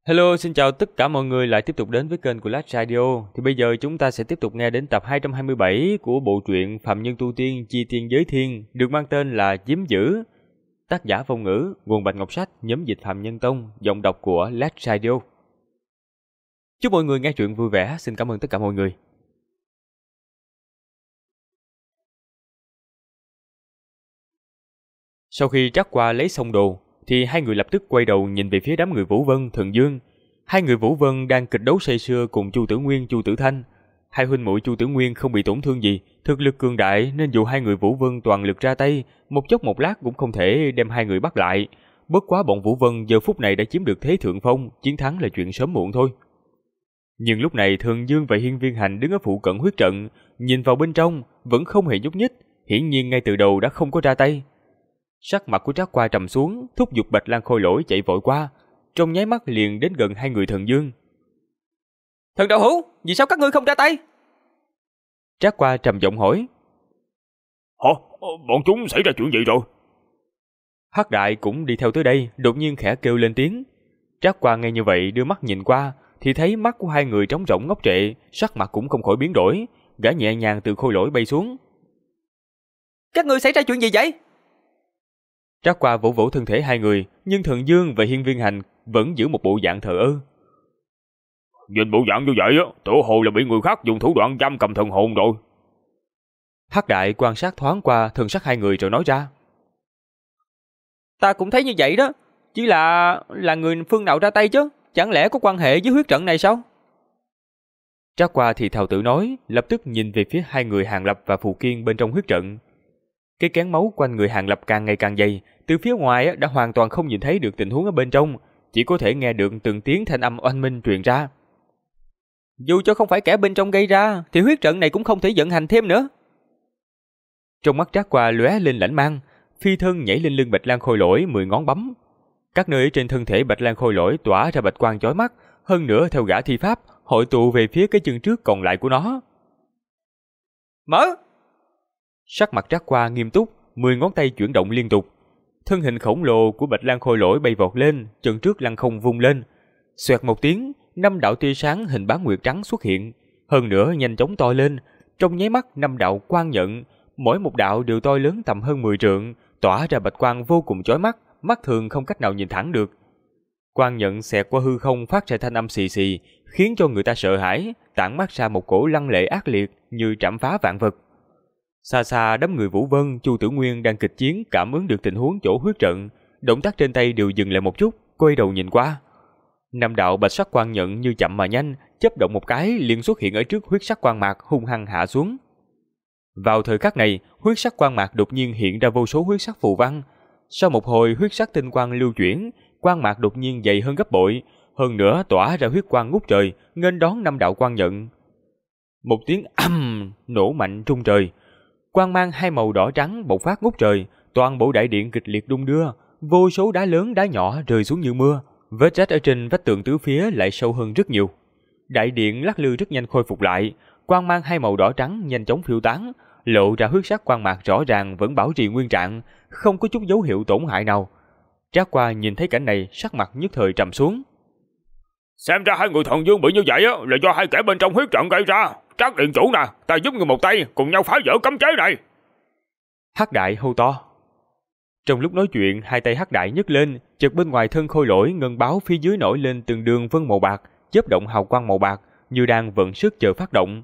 Hello, xin chào tất cả mọi người lại tiếp tục đến với kênh của Last Radio. Thì bây giờ chúng ta sẽ tiếp tục nghe đến tập 227 của bộ truyện Phạm Nhân Tu Tiên Chi Tiên Giới Thiên, được mang tên là Chiếm Giữ. Tác giả Phong Ngữ, nguồn Bạch Ngọc Sách, nhóm dịch Phạm Nhân Tông, giọng đọc của Last Radio. Chúc mọi người nghe truyện vui vẻ, xin cảm ơn tất cả mọi người. Sau khi Trác Qua lấy xong đồ, thì hai người lập tức quay đầu nhìn về phía đám người Vũ Vân, Thần Dương. Hai người Vũ Vân đang kịch đấu say sưa cùng Chu Tử Nguyên, Chu Tử Thanh. Hai huynh muội Chu Tử Nguyên không bị tổn thương gì, thực lực cường đại nên dù hai người Vũ Vân toàn lực ra tay, một chốc một lát cũng không thể đem hai người bắt lại. Bất quá bọn Vũ Vân giờ phút này đã chiếm được thế thượng phong, chiến thắng là chuyện sớm muộn thôi. Nhưng lúc này Thần Dương và Hiên Viên Hành đứng ở phụ cận huyết trận, nhìn vào bên trong vẫn không hề nhúc nhích, hiển nhiên ngay từ đầu đã không có ra tay. Sắc mặt của Trác Qua trầm xuống, thúc giục Bạch Lang Khôi Lỗi chạy vội qua, trong nháy mắt liền đến gần hai người Thần Dương. Thần đạo hữu, vì sao các ngươi không ra tay? Trác Qua trầm giọng hỏi. Hả? Bọn chúng xảy ra chuyện gì rồi? Hắc Đại cũng đi theo tới đây, đột nhiên khẽ kêu lên tiếng. Trác Qua nghe như vậy đưa mắt nhìn qua, thì thấy mắt của hai người trống rỗng ngốc trệ, sắc mặt cũng không khỏi biến đổi, gã nhẹ nhàng từ Khôi Lỗi bay xuống. Các ngươi xảy ra chuyện gì vậy? Trác Qua vỗ vỗ thân thể hai người, nhưng Thần Dương và Hiên Viên Hành vẫn giữ một bộ dạng thờ ơ. Nhìn bộ dạng như vậy á, tự hồ là bị người khác dùng thủ đoạn giam cầm thần hồn rồi. Hắc Đại quan sát thoáng qua thần sắc hai người rồi nói ra. Ta cũng thấy như vậy đó, chỉ là người phương nào ra tay chứ, chẳng lẽ có quan hệ với huyết trận này sao? Trác Qua thì thào tự nói, lập tức nhìn về phía hai người Hàng Lập và Phù Kiên bên trong huyết trận. Cái kén máu quanh người Hàng Lập càng ngày càng dày, từ phía ngoài đã hoàn toàn không nhìn thấy được tình huống ở bên trong, chỉ có thể nghe được từng tiếng thanh âm oanh minh truyền ra. Dù cho không phải kẻ bên trong gây ra, thì huyết trận này cũng không thể vận hành thêm nữa. Trong mắt Trác Qua lóe lên lãnh mang, phi thân nhảy lên lưng Bạch Lang Khôi Lỗi 10 ngón bấm. Các nơi trên thân thể Bạch Lang Khôi Lỗi tỏa ra bạch quang chói mắt, hơn nữa theo gã thi pháp hội tụ về phía cái chân trước còn lại của nó. Mở! Sắc mặt Trác Qua nghiêm túc, 10 ngón tay chuyển động liên tục. Thân hình khổng lồ của Bạch Lang Khôi Lỗi bay vọt lên, chân trước lăng không vung lên. Xoẹt một tiếng, 5 đạo tia sáng hình bán nguyệt trắng xuất hiện, hơn nữa nhanh chóng to lên, trong nháy mắt 5 đạo quang nhận, mỗi một đạo đều to lớn tầm hơn 10 trượng, tỏa ra bạch quang vô cùng chói mắt, mắt thường không cách nào nhìn thẳng được. Quang nhận xẹt qua hư không phát ra thanh âm xì xì, khiến cho người ta sợ hãi, tản mát ra một cổ lăng lệ ác liệt như trảm phá vạn vật. Xa xa đám người Vũ Vân, Chu Tử Nguyên đang kịch chiến cảm ứng được tình huống chỗ huyết trận, động tác trên tay đều dừng lại một chút, quay đầu nhìn qua. 5 đạo bạch sắc quang nhận như chậm mà nhanh, chớp động một cái liền xuất hiện ở trước huyết sắc quang mạc hung hăng hạ xuống. Vào thời khắc này, huyết sắc quang mạc đột nhiên hiện ra vô số huyết sắc phù văn. Sau một hồi huyết sắc tinh quang lưu chuyển, quang mạc đột nhiên dày hơn gấp bội, hơn nữa tỏa ra huyết quang ngút trời, nghênh đón 5 đạo quang nhận. Một tiếng ầm nổ mạnh rung trời. Quang mang hai màu đỏ trắng bộc phát ngút trời, toàn bộ đại điện kịch liệt đung đưa, vô số đá lớn đá nhỏ rơi xuống như mưa, vết rách ở trên vách tường tứ phía lại sâu hơn rất nhiều. Đại điện lắc lư rất nhanh khôi phục lại, quang mang hai màu đỏ trắng nhanh chóng phiêu tán, lộ ra huyết sắc quang mạc rõ ràng vẫn bảo trì nguyên trạng, không có chút dấu hiệu tổn hại nào. Trác Qua nhìn thấy cảnh này, sắc mặt nhất thời trầm xuống. Xem ra hai người Thần Dương bị như vậy á, là do hai kẻ bên trong huyết trận gây ra. Trác điện chủ nè, ta giúp người một tay, cùng nhau phá vỡ cấm chế này. Hắc Đại hô to. Trong lúc nói chuyện, hai tay Hắc Đại nhấc lên, chợt bên ngoài thân Khôi Lỗi ngân báo phía dưới nổi lên từng đường vân màu bạc, chớp động hào quang màu bạc, như đang vận sức chờ phát động.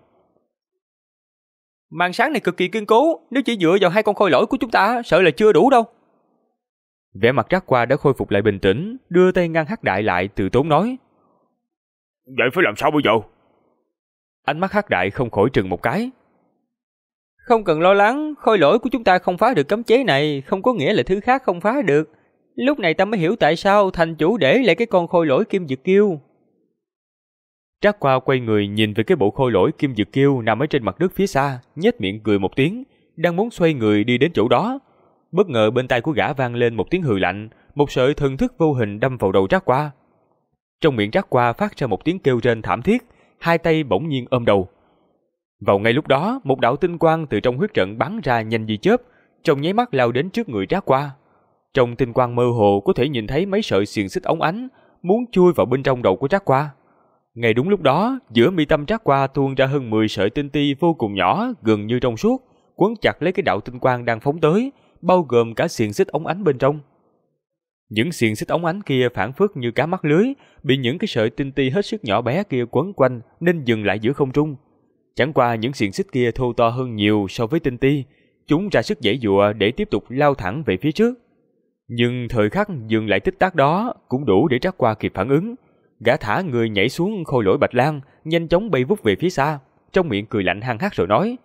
Màn sáng này cực kỳ kiên cố, nếu chỉ dựa vào hai con Khôi Lỗi của chúng ta, sợ là chưa đủ đâu. Vẻ mặt Trác Qua đã khôi phục lại bình tĩnh, đưa tay ngăn Hắc Đại lại, từ tốn nói. Vậy phải làm sao bây giờ? Ánh mắt Hắc Đại không khỏi trừng một cái. Không cần lo lắng, Khôi Lỗi của chúng ta không phá được cấm chế này, không có nghĩa là thứ khác không phá được. Lúc này ta mới hiểu tại sao thành chủ để lại cái con Khôi Lỗi Kim Dực Kiêu. Trác Qua quay người nhìn về cái bộ Khôi Lỗi Kim Dực Kiêu nằm ở trên mặt đất phía xa, nhếch miệng cười một tiếng, đang muốn xoay người đi đến chỗ đó. Bất ngờ bên tai của gã vang lên một tiếng hừ lạnh, một sợi thần thức vô hình đâm vào đầu Trác Qua. Trong miệng Trác Qua phát ra một tiếng kêu rên thảm thiết, hai tay bỗng nhiên ôm đầu. Vào ngay lúc đó, một đạo tinh quang từ trong huyết trận bắn ra nhanh như chớp, trong nháy mắt lao đến trước người Trác Qua. Trong tinh quang mơ hồ có thể nhìn thấy mấy sợi xiềng xích óng ánh, muốn chui vào bên trong đầu của Trác Qua. Ngay đúng lúc đó, giữa mi tâm Trác Qua tuôn ra hơn 10 sợi tinh ti vô cùng nhỏ, gần như trong suốt, quấn chặt lấy cái đạo tinh quang đang phóng tới, bao gồm cả xiềng xích ống ánh bên trong. Những xiềng xích ống ánh kia phảng phất như cá mắc lưới, bị những cái sợi tinh ti hết sức nhỏ bé kia quấn quanh nên dừng lại giữa không trung. Chẳng qua những xiềng xích kia thô to hơn nhiều so với tinh ti, chúng ra sức giãy giụa để tiếp tục lao thẳng về phía trước. Nhưng thời khắc dừng lại tích tắc đó cũng đủ để Trác Qua kịp phản ứng. Gã thả người nhảy xuống khôi lỗi bạch lang, nhanh chóng bay vút về phía xa, trong miệng cười lạnh hăng hắc rồi nói: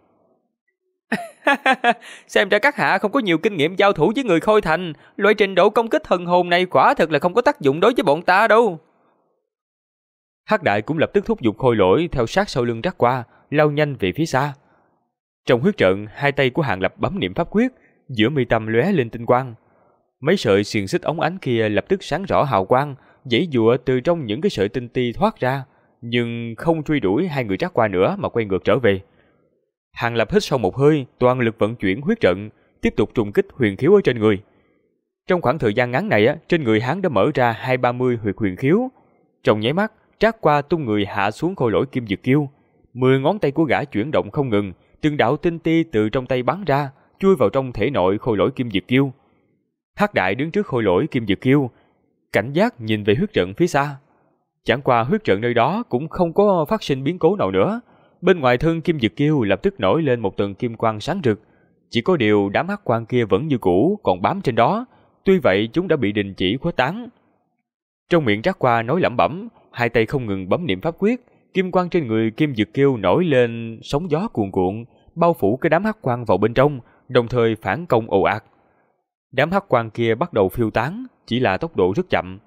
xem ra các hạ không có nhiều kinh nghiệm giao thủ với người Khôi Thành, loại trình độ công kích thần hồn này quả thật là không có tác dụng đối với bọn ta đâu. Hắc Đại cũng lập tức thúc giục khôi lỗi theo sát sau lưng Trác Qua, lao nhanh về phía xa. Trong huyết trận, hai tay của Hàng Lập bấm niệm pháp quyết, giữa mi tâm lóe lên tinh quang. Mấy sợi xiềng xích ống ánh kia lập tức sáng rõ hào quang, giãy giụa từ trong những cái sợi tinh ti thoát ra, nhưng không truy đuổi hai người Trác Qua nữa mà quay ngược trở về. Hàng Lập hít sâu một hơi, toàn lực vận chuyển huyết trận, tiếp tục trùng kích huyền khiếu ở trên người. Trong khoảng thời gian ngắn này, trên người hắn đã mở ra 2-30 huyệt huyền khiếu. Trong nháy mắt, Trác Qua tung người hạ xuống khôi lỗi Kim Dực Kiêu. 10 ngón tay của gã chuyển động không ngừng, từng đạo tinh ti từ trong tay bắn ra, chui vào trong thể nội khôi lỗi Kim Dực Kiêu. Hắc Đại đứng trước khôi lỗi Kim Dực Kiêu, cảnh giác nhìn về huyết trận phía xa. Chẳng qua huyết trận nơi đó cũng không có phát sinh biến cố nào nữa. Bên ngoài thân Kim Dực Kiêu lập tức nổi lên một tầng kim quang sáng rực. Chỉ có điều đám hắc quang kia vẫn như cũ, còn bám trên đó. Tuy vậy chúng đã bị đình chỉ khuếch tán. Trong miệng Trác Qua nói lẩm bẩm, hai tay không ngừng bấm niệm pháp quyết. Kim quang trên người Kim Dực Kiêu nổi lên sóng gió cuồn cuộn, bao phủ cái đám hắc quang vào bên trong, đồng thời phản công ồ ạt. Đám hắc quang kia bắt đầu phiêu tán, chỉ là tốc độ rất chậm.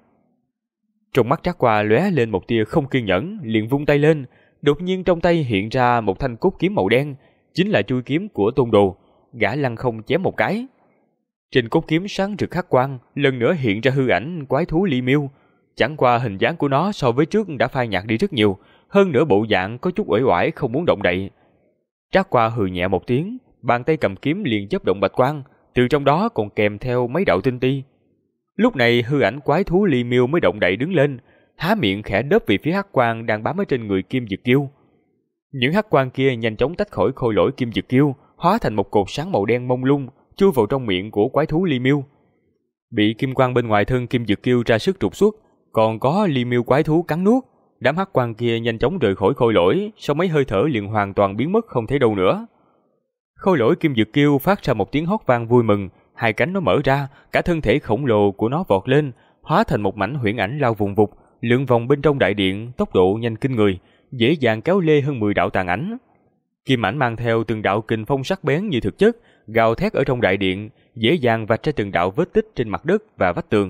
Trong mắt Trác Qua lóe lên một tia không kiên nhẫn, liền vung tay lên. Đột nhiên trong tay hiện ra một thanh cốt kiếm màu đen, chính là chuôi kiếm của Tôn Đồ. Gã lăng không chém một cái. Trên cốt kiếm sáng rực hắc quang, lần nữa hiện ra hư ảnh quái thú Ly Miêu. Chẳng qua hình dáng của nó so với trước đã phai nhạt đi rất nhiều, hơn nữa bộ dạng có chút uể oải không muốn động đậy. Trác Qua hừ nhẹ một tiếng, bàn tay cầm kiếm liền chớp động bạch quang, từ trong đó còn kèm theo mấy đạo tinh ti. Lúc này hư ảnh quái thú Ly Miêu mới động đậy đứng lên, há miệng khẽ đớp về phía hắc quang đang bám ở trên người Kim Dực Kiêu. Những hắc quang kia nhanh chóng tách khỏi khôi lỗi Kim Dực Kiêu, hóa thành một cột sáng màu đen mông lung, chui vào trong miệng của quái thú Ly Miêu. Bị kim quang bên ngoài thân Kim Dực Kiêu ra sức trục xuất, còn có Ly Miêu quái thú cắn nuốt. Đám hắc quang kia nhanh chóng rời khỏi khôi lỗi, sau mấy hơi thở liền hoàn toàn biến mất không thấy đâu nữa. Khôi lỗi Kim Dực Kiêu phát ra một tiếng hót vang vui mừng, hai cánh nó mở ra, cả thân thể khổng lồ của nó vọt lên, hóa thành một mảnh huyễn ảnh lao vùng vụt, lượn vòng bên trong đại điện, tốc độ nhanh kinh người, dễ dàng kéo lê hơn 10 đạo tàn ảnh. Kim ảnh mang theo từng đạo kình phong sắc bén như thực chất, gào thét ở trong đại điện, dễ dàng vạch ra từng đạo vết tích trên mặt đất và vách tường.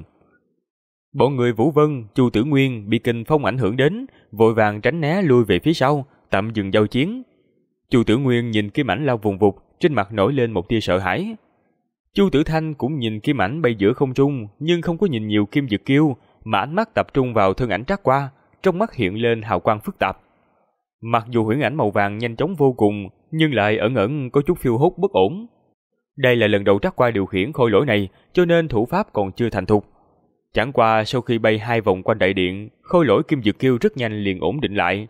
Bọn người Vũ Vân, Chu Tử Nguyên bị kình phong ảnh hưởng đến, vội vàng tránh né lui về phía sau, tạm dừng giao chiến. Chu Tử Nguyên nhìn kim ảnh lao vùng vụt, trên mặt nổi lên một tia sợ hãi. Chu Tử Thanh cũng nhìn kim ảnh bay giữa không trung, nhưng không có nhìn nhiều Kim Dực Kiêu, mà ánh mắt tập trung vào thân ảnh Trác Qua, trong mắt hiện lên hào quang phức tạp. Mặc dù huyễn ảnh màu vàng nhanh chóng vô cùng, nhưng lại ẩn ẩn có chút phiêu hốt bất ổn. Đây là lần đầu Trác Qua điều khiển khôi lỗi này, cho nên thủ pháp còn chưa thành thục. Chẳng qua sau khi bay 2 vòng quanh đại điện, khôi lỗi Kim Dực Kiêu rất nhanh liền ổn định lại.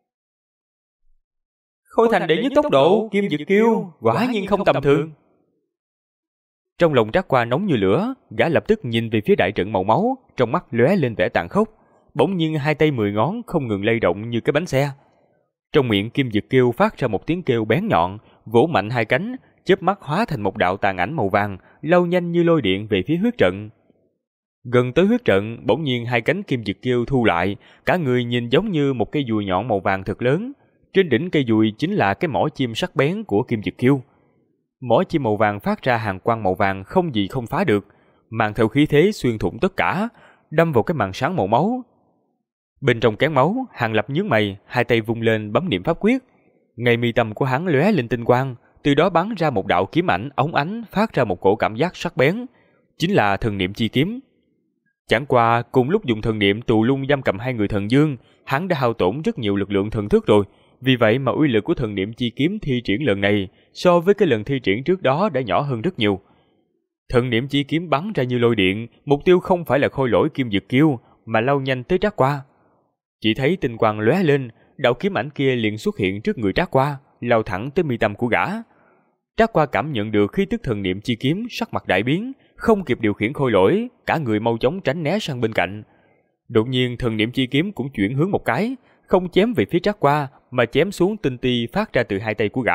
Khôi Thành đệ nhất tốc độ, Kim Dực Kiêu, quả nhiên không tầm thường. Trong lòng Trác Qua nóng như lửa, gã lập tức nhìn về phía đại trận màu máu, trong mắt lóe lên vẻ tàn khốc, bỗng nhiên hai tay 10 ngón không ngừng lay động như cái bánh xe. Trong miệng Kim Dực Kiêu phát ra một tiếng kêu bén nhọn, vỗ mạnh hai cánh, chớp mắt hóa thành một đạo tàn ảnh màu vàng, lao nhanh như lôi điện về phía huyết trận. Gần tới huyết trận, bỗng nhiên hai cánh Kim Dực Kiêu thu lại, cả người nhìn giống như một cây dùi nhọn màu vàng thật lớn. Trên đỉnh cây dùi chính là cái mỏ chim sắc bén của Kim Dực Kiêu. Mỏ chim màu vàng phát ra hàng quang màu vàng không gì không phá được, mang theo khí thế xuyên thủng tất cả, đâm vào cái màn sáng màu máu. Bên trong kén máu, Hàng Lập nhướng mày, hai tay vung lên bấm niệm pháp quyết. Ngay mi tâm của hắn lóe lên tinh quang, từ đó bắn ra một đạo kiếm ảnh óng ánh, phát ra một cổ cảm giác sắc bén, chính là thần niệm chi kiếm. Chẳng qua cùng lúc dùng thần niệm tù lung giam cầm hai người thần dương, hắn đã hao tổn rất nhiều lực lượng thần thức rồi. Vì vậy mà uy lực của thần niệm chi kiếm thi triển lần này so với cái lần thi triển trước đó đã nhỏ hơn rất nhiều. Thần niệm chi kiếm bắn ra như lôi điện, mục tiêu không phải là khôi lỗi Kim Dực Kiêu, mà lao nhanh tới Trác Qua. Chỉ thấy tinh quang lóe lên, đạo kiếm ảnh kia liền xuất hiện trước người Trác Qua, lao thẳng tới mi tâm của gã. Trác Qua cảm nhận được khí tức thần niệm chi kiếm, sắc mặt đại biến, không kịp điều khiển khôi lỗi, cả người mau chóng tránh né sang bên cạnh. Đột nhiên thần niệm chi kiếm cũng chuyển hướng một cái, không chém về phía Trác Qua mà chém xuống tinh ti phát ra từ hai tay của gã.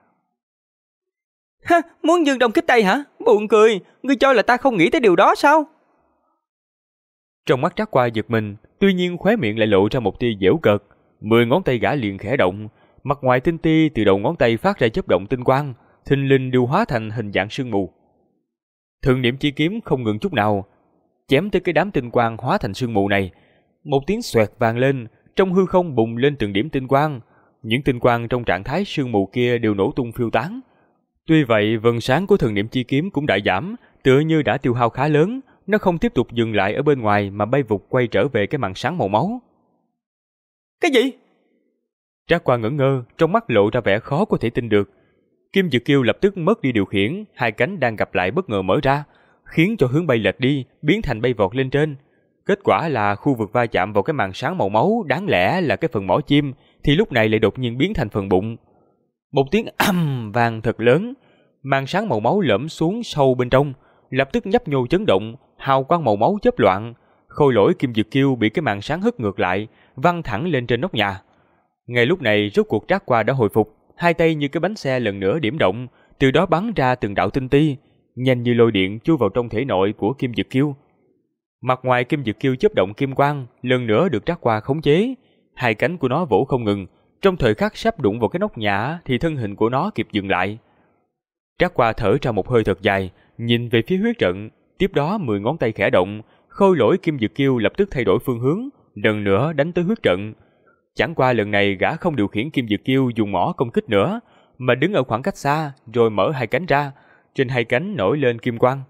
Ha, muốn dương đông kích tây hả? Buồn cười, ngươi cho là ta không nghĩ tới điều đó sao? Trong mắt Trác Qua giật mình, tuy nhiên khóe miệng lại lộ ra một tia giễu cợt. 10 ngón tay gã liền khẽ động, mặt ngoài tinh ti từ đầu ngón tay phát ra chớp động tinh quang, thình lình đều hóa thành hình dạng sương mù. Thần niệm chi kiếm không ngừng chút nào, chém tới cái đám tinh quang hóa thành sương mù này. Một tiếng xoẹt vang lên, trong hư không bùng lên từng điểm tinh quang. Những tinh quang trong trạng thái sương mù kia đều nổ tung phiêu tán. Tuy vậy, vầng sáng của thần niệm chi kiếm cũng đã giảm, tựa như đã tiêu hao khá lớn, nó không tiếp tục dừng lại ở bên ngoài mà bay vụt quay trở về cái màn sáng màu máu. Cái gì? Trác Qua ngẩn ngơ, trong mắt lộ ra vẻ khó có thể tin được. Kim Dực Kiêu lập tức mất đi điều khiển, hai cánh đang gặp lại bất ngờ mở ra, khiến cho hướng bay lệch đi, biến thành bay vọt lên trên. Kết quả là khu vực va chạm vào cái màn sáng màu máu đáng lẽ là cái phần mỏ chim, thì lúc này lại đột nhiên biến thành phần bụng. Một tiếng ầm vang thật lớn, màn sáng màu máu lõm xuống sâu bên trong, lập tức nhấp nhô chấn động, hào quang màu máu chớp loạn. Khôi lỗi Kim Dực Kiêu bị cái màn sáng hất ngược lại, văng thẳng lên trên nóc nhà. Ngay lúc này rốt cuộc Trác Qua đã hồi phục, hai tay như cái bánh xe lần nữa điểm động, từ đó bắn ra từng đạo tinh ti, nhanh như lôi điện chui vào trong thể nội của Kim Dực Kiêu. Mặt ngoài Kim Dực Kiêu chớp động kim quang, lần nữa được Trác Qua khống chế. Hai cánh của nó vỗ không ngừng, trong thời khắc sắp đụng vào cái nóc nhà thì thân hình của nó kịp dừng lại. Trác Qua thở ra một hơi thật dài, nhìn về phía huyết trận, tiếp đó 10 ngón tay khẽ động, khôi lỗi Kim Dực Kiêu lập tức thay đổi phương hướng, lần nữa đánh tới huyết trận. Chẳng qua lần này gã không điều khiển Kim Dực Kiêu dùng mỏ công kích nữa, mà đứng ở khoảng cách xa rồi mở hai cánh ra, trên hai cánh nổi lên kim quang.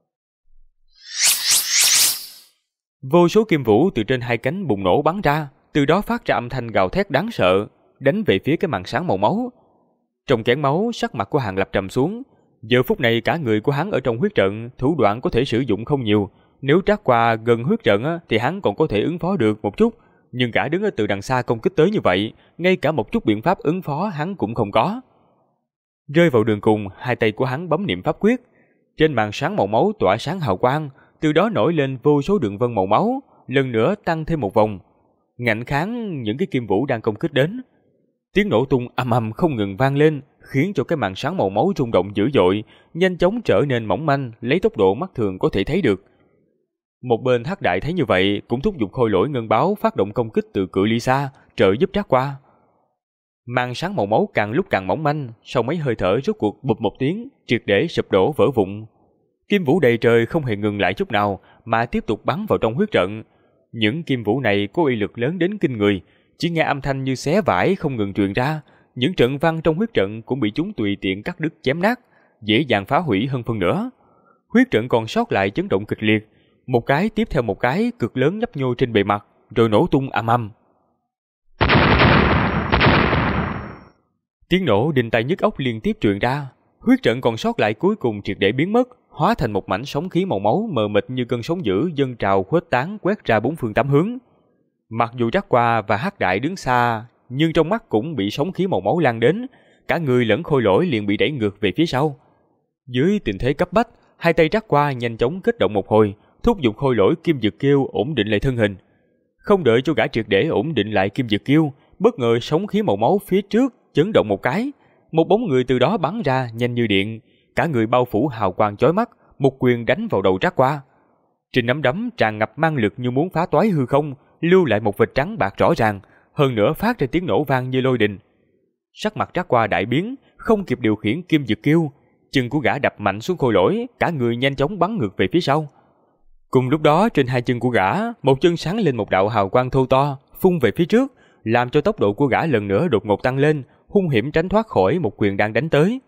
Vô số kim vũ từ trên hai cánh bùng nổ bắn ra, từ đó phát ra âm thanh gào thét đáng sợ, đánh về phía cái màn sáng màu máu. Trong kén máu, sắc mặt của Hàng Lập trầm xuống. Giờ phút này cả người của hắn ở trong huyết trận, thủ đoạn có thể sử dụng không nhiều. Nếu Trác Qua gần huyết trận thì hắn còn có thể ứng phó được một chút, nhưng gã đứng ở từ đằng xa công kích tới như vậy, ngay cả một chút biện pháp ứng phó hắn cũng không có. Rơi vào đường cùng, hai tay của hắn bấm niệm pháp quyết, trên màn sáng màu máu tỏa sáng hào quang, từ đó nổi lên vô số đường vân màu máu, lần nữa tăng thêm một vòng, ngạnh kháng những cái kim vũ đang công kích đến. Tiếng nổ tung ầm ầm không ngừng vang lên, khiến cho cái màn sáng màu máu rung động dữ dội, nhanh chóng trở nên mỏng manh, lấy tốc độ mắt thường có thể thấy được. Một bên Hắc Đại thấy như vậy, cũng thúc giục khôi lỗi ngân báo phát động công kích từ cự ly xa, trợ giúp Trác Qua. Màn sáng màu máu càng lúc càng mỏng manh, sau mấy hơi thở rốt cuộc bụp một tiếng, triệt để sụp đổ vỡ vụn. Kim vũ đầy trời không hề ngừng lại chút nào, mà tiếp tục bắn vào trong huyết trận. Những kim vũ này có uy lực lớn đến kinh người, chỉ nghe âm thanh như xé vải không ngừng truyền ra. Những trận văn trong huyết trận cũng bị chúng tùy tiện cắt đứt chém nát, dễ dàng phá hủy hơn phân nửa. Huyết trận còn sót lại chấn động kịch liệt, một cái tiếp theo một cái cực lớn nhấp nhô trên bề mặt, rồi nổ tung ầm ầm. Tiếng nổ đinh tai nhức óc liên tiếp truyền ra, huyết trận còn sót lại cuối cùng triệt để biến mất, hóa thành một mảnh sóng khí màu máu mờ mịt như cơn sóng dữ dâng trào khuếch tán quét ra bốn phương tám hướng. Mặc dù Trác Qua và Hắc Đại đứng xa, nhưng trong mắt cũng bị sóng khí màu máu lan đến, cả người lẫn khôi lỗi liền bị đẩy ngược về phía sau. Dưới tình thế cấp bách, hai tay Trác Qua nhanh chóng kết động một hồi, thúc giục khôi lỗi Kim Dực Kiêu ổn định lại thân hình. Không đợi cho gã triệt để ổn định lại Kim Dực Kiêu, bất ngờ sóng khí màu máu phía trước chấn động một cái, một bóng người từ đó bắn ra nhanh như điện, cả người bao phủ hào quang chói mắt, một quyền đánh vào đầu Trác Qua. Trên nắm đấm tràn ngập mang lực như muốn phá toái hư không, lưu lại một vệt trắng bạc rõ ràng, hơn nữa phát ra tiếng nổ vang như lôi đình. Sắc mặt Trác Qua đại biến, không kịp điều khiển Kim Dực Kiêu, chân của gã đập mạnh xuống khôi lỗi, cả người nhanh chóng bắn ngược về phía sau. Cùng lúc đó trên hai chân của gã, một chân sáng lên một đạo hào quang thô to, phun về phía trước, làm cho tốc độ của gã lần nữa đột ngột tăng lên, hung hiểm tránh thoát khỏi một quyền đang đánh tới.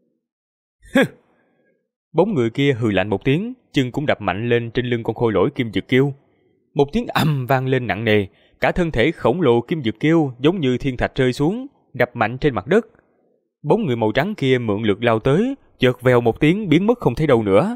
Bóng người kia hừ lạnh một tiếng, chân cũng đập mạnh lên trên lưng con khôi lỗi Kim Dực Kiêu. Một tiếng ầm vang lên nặng nề, cả thân thể khổng lồ Kim Dực Kiêu giống như thiên thạch rơi xuống, đập mạnh trên mặt đất. Bóng người màu trắng kia mượn lực lao tới, chợt vèo một tiếng biến mất không thấy đâu nữa.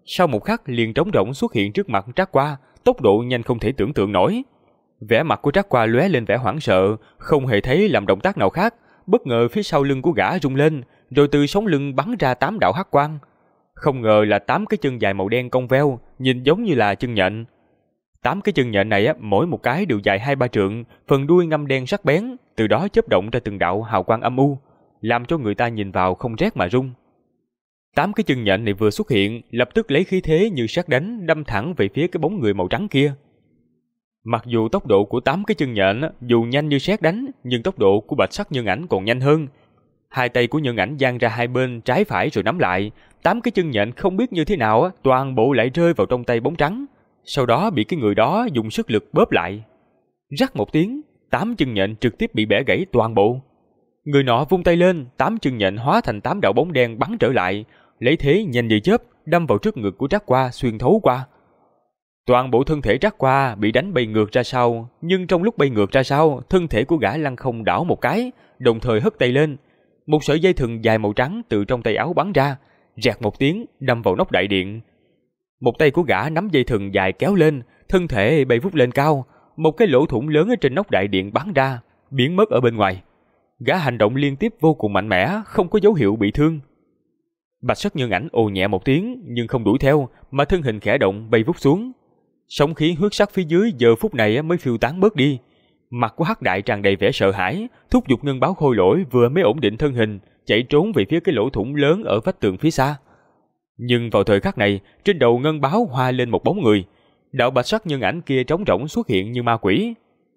sau một khắc liền trống rỗng xuất hiện trước mặt Trác Qua, tốc độ nhanh không thể tưởng tượng nổi. Vẻ mặt của Trác Qua lóe lên vẻ hoảng sợ, không hề thấy làm động tác nào khác, bất ngờ phía sau lưng của gã rung lên, rồi từ sống lưng bắn ra 8 đạo hắc quang. Không ngờ là 8 cái chân dài màu đen cong veo, nhìn giống như là chân nhện. 8 cái chân nhện này mỗi một cái đều dài 2-3 trượng, phần đuôi ngăm đen sắc bén, từ đó chớp động ra từng đạo hào quang âm u, làm cho người ta nhìn vào không rét mà run. 8 cái chân nhện này vừa xuất hiện, lập tức lấy khí thế như sét đánh đâm thẳng về phía cái bóng người màu trắng kia. Mặc dù tốc độ của 8 cái chân nhện dù nhanh như sét đánh, nhưng tốc độ của Bạch Sắc Nhân Ảnh còn nhanh hơn. Hai tay của Nhân Ảnh dang ra hai bên trái phải rồi nắm lại, 8 cái chân nhện không biết như thế nào toàn bộ lại rơi vào trong tay bóng trắng, sau đó bị cái người đó dùng sức lực bóp lại. Rắc một tiếng, 8 chân nhện trực tiếp bị bẻ gãy toàn bộ. Người nọ vung tay lên, 8 chân nhện hóa thành 8 đạo bóng đen bắn trở lại, lấy thế nhanh như chớp đâm vào trước ngực của Trác Qua, xuyên thấu qua. Toàn bộ thân thể Trác Qua bị đánh bay ngược ra sau, nhưng trong lúc bay ngược ra sau, thân thể của gã lăn không đảo một cái, đồng thời hất tay lên. Một sợi dây thừng dài màu trắng từ trong tay áo bắn ra, rẹt một tiếng đâm vào nóc đại điện. Một tay của gã nắm dây thừng dài kéo lên, thân thể bay vút lên cao, một cái lỗ thủng lớn ở trên nóc đại điện bắn ra, biến mất ở bên ngoài. Gã hành động liên tiếp vô cùng mạnh mẽ, không có dấu hiệu bị thương. Bạch Sắc Nhân Ảnh ồ nhẹ một tiếng nhưng không đuổi theo, mà thân hình khẽ động bay vút xuống. Sóng khí huyết sắc phía dưới giờ phút này mới phiêu tán bớt đi. Mặt của Hắc Đại tràn đầy vẻ sợ hãi, thúc giục Ngân Báo Khôi Lỗi vừa mới ổn định thân hình, chạy trốn về phía cái lỗ thủng lớn ở vách tường phía xa. Nhưng vào thời khắc này, trên đầu Ngân Báo hoa lên một bóng người. Đạo Bạch Sắc Nhân Ảnh kia trống rỗng xuất hiện như ma quỷ.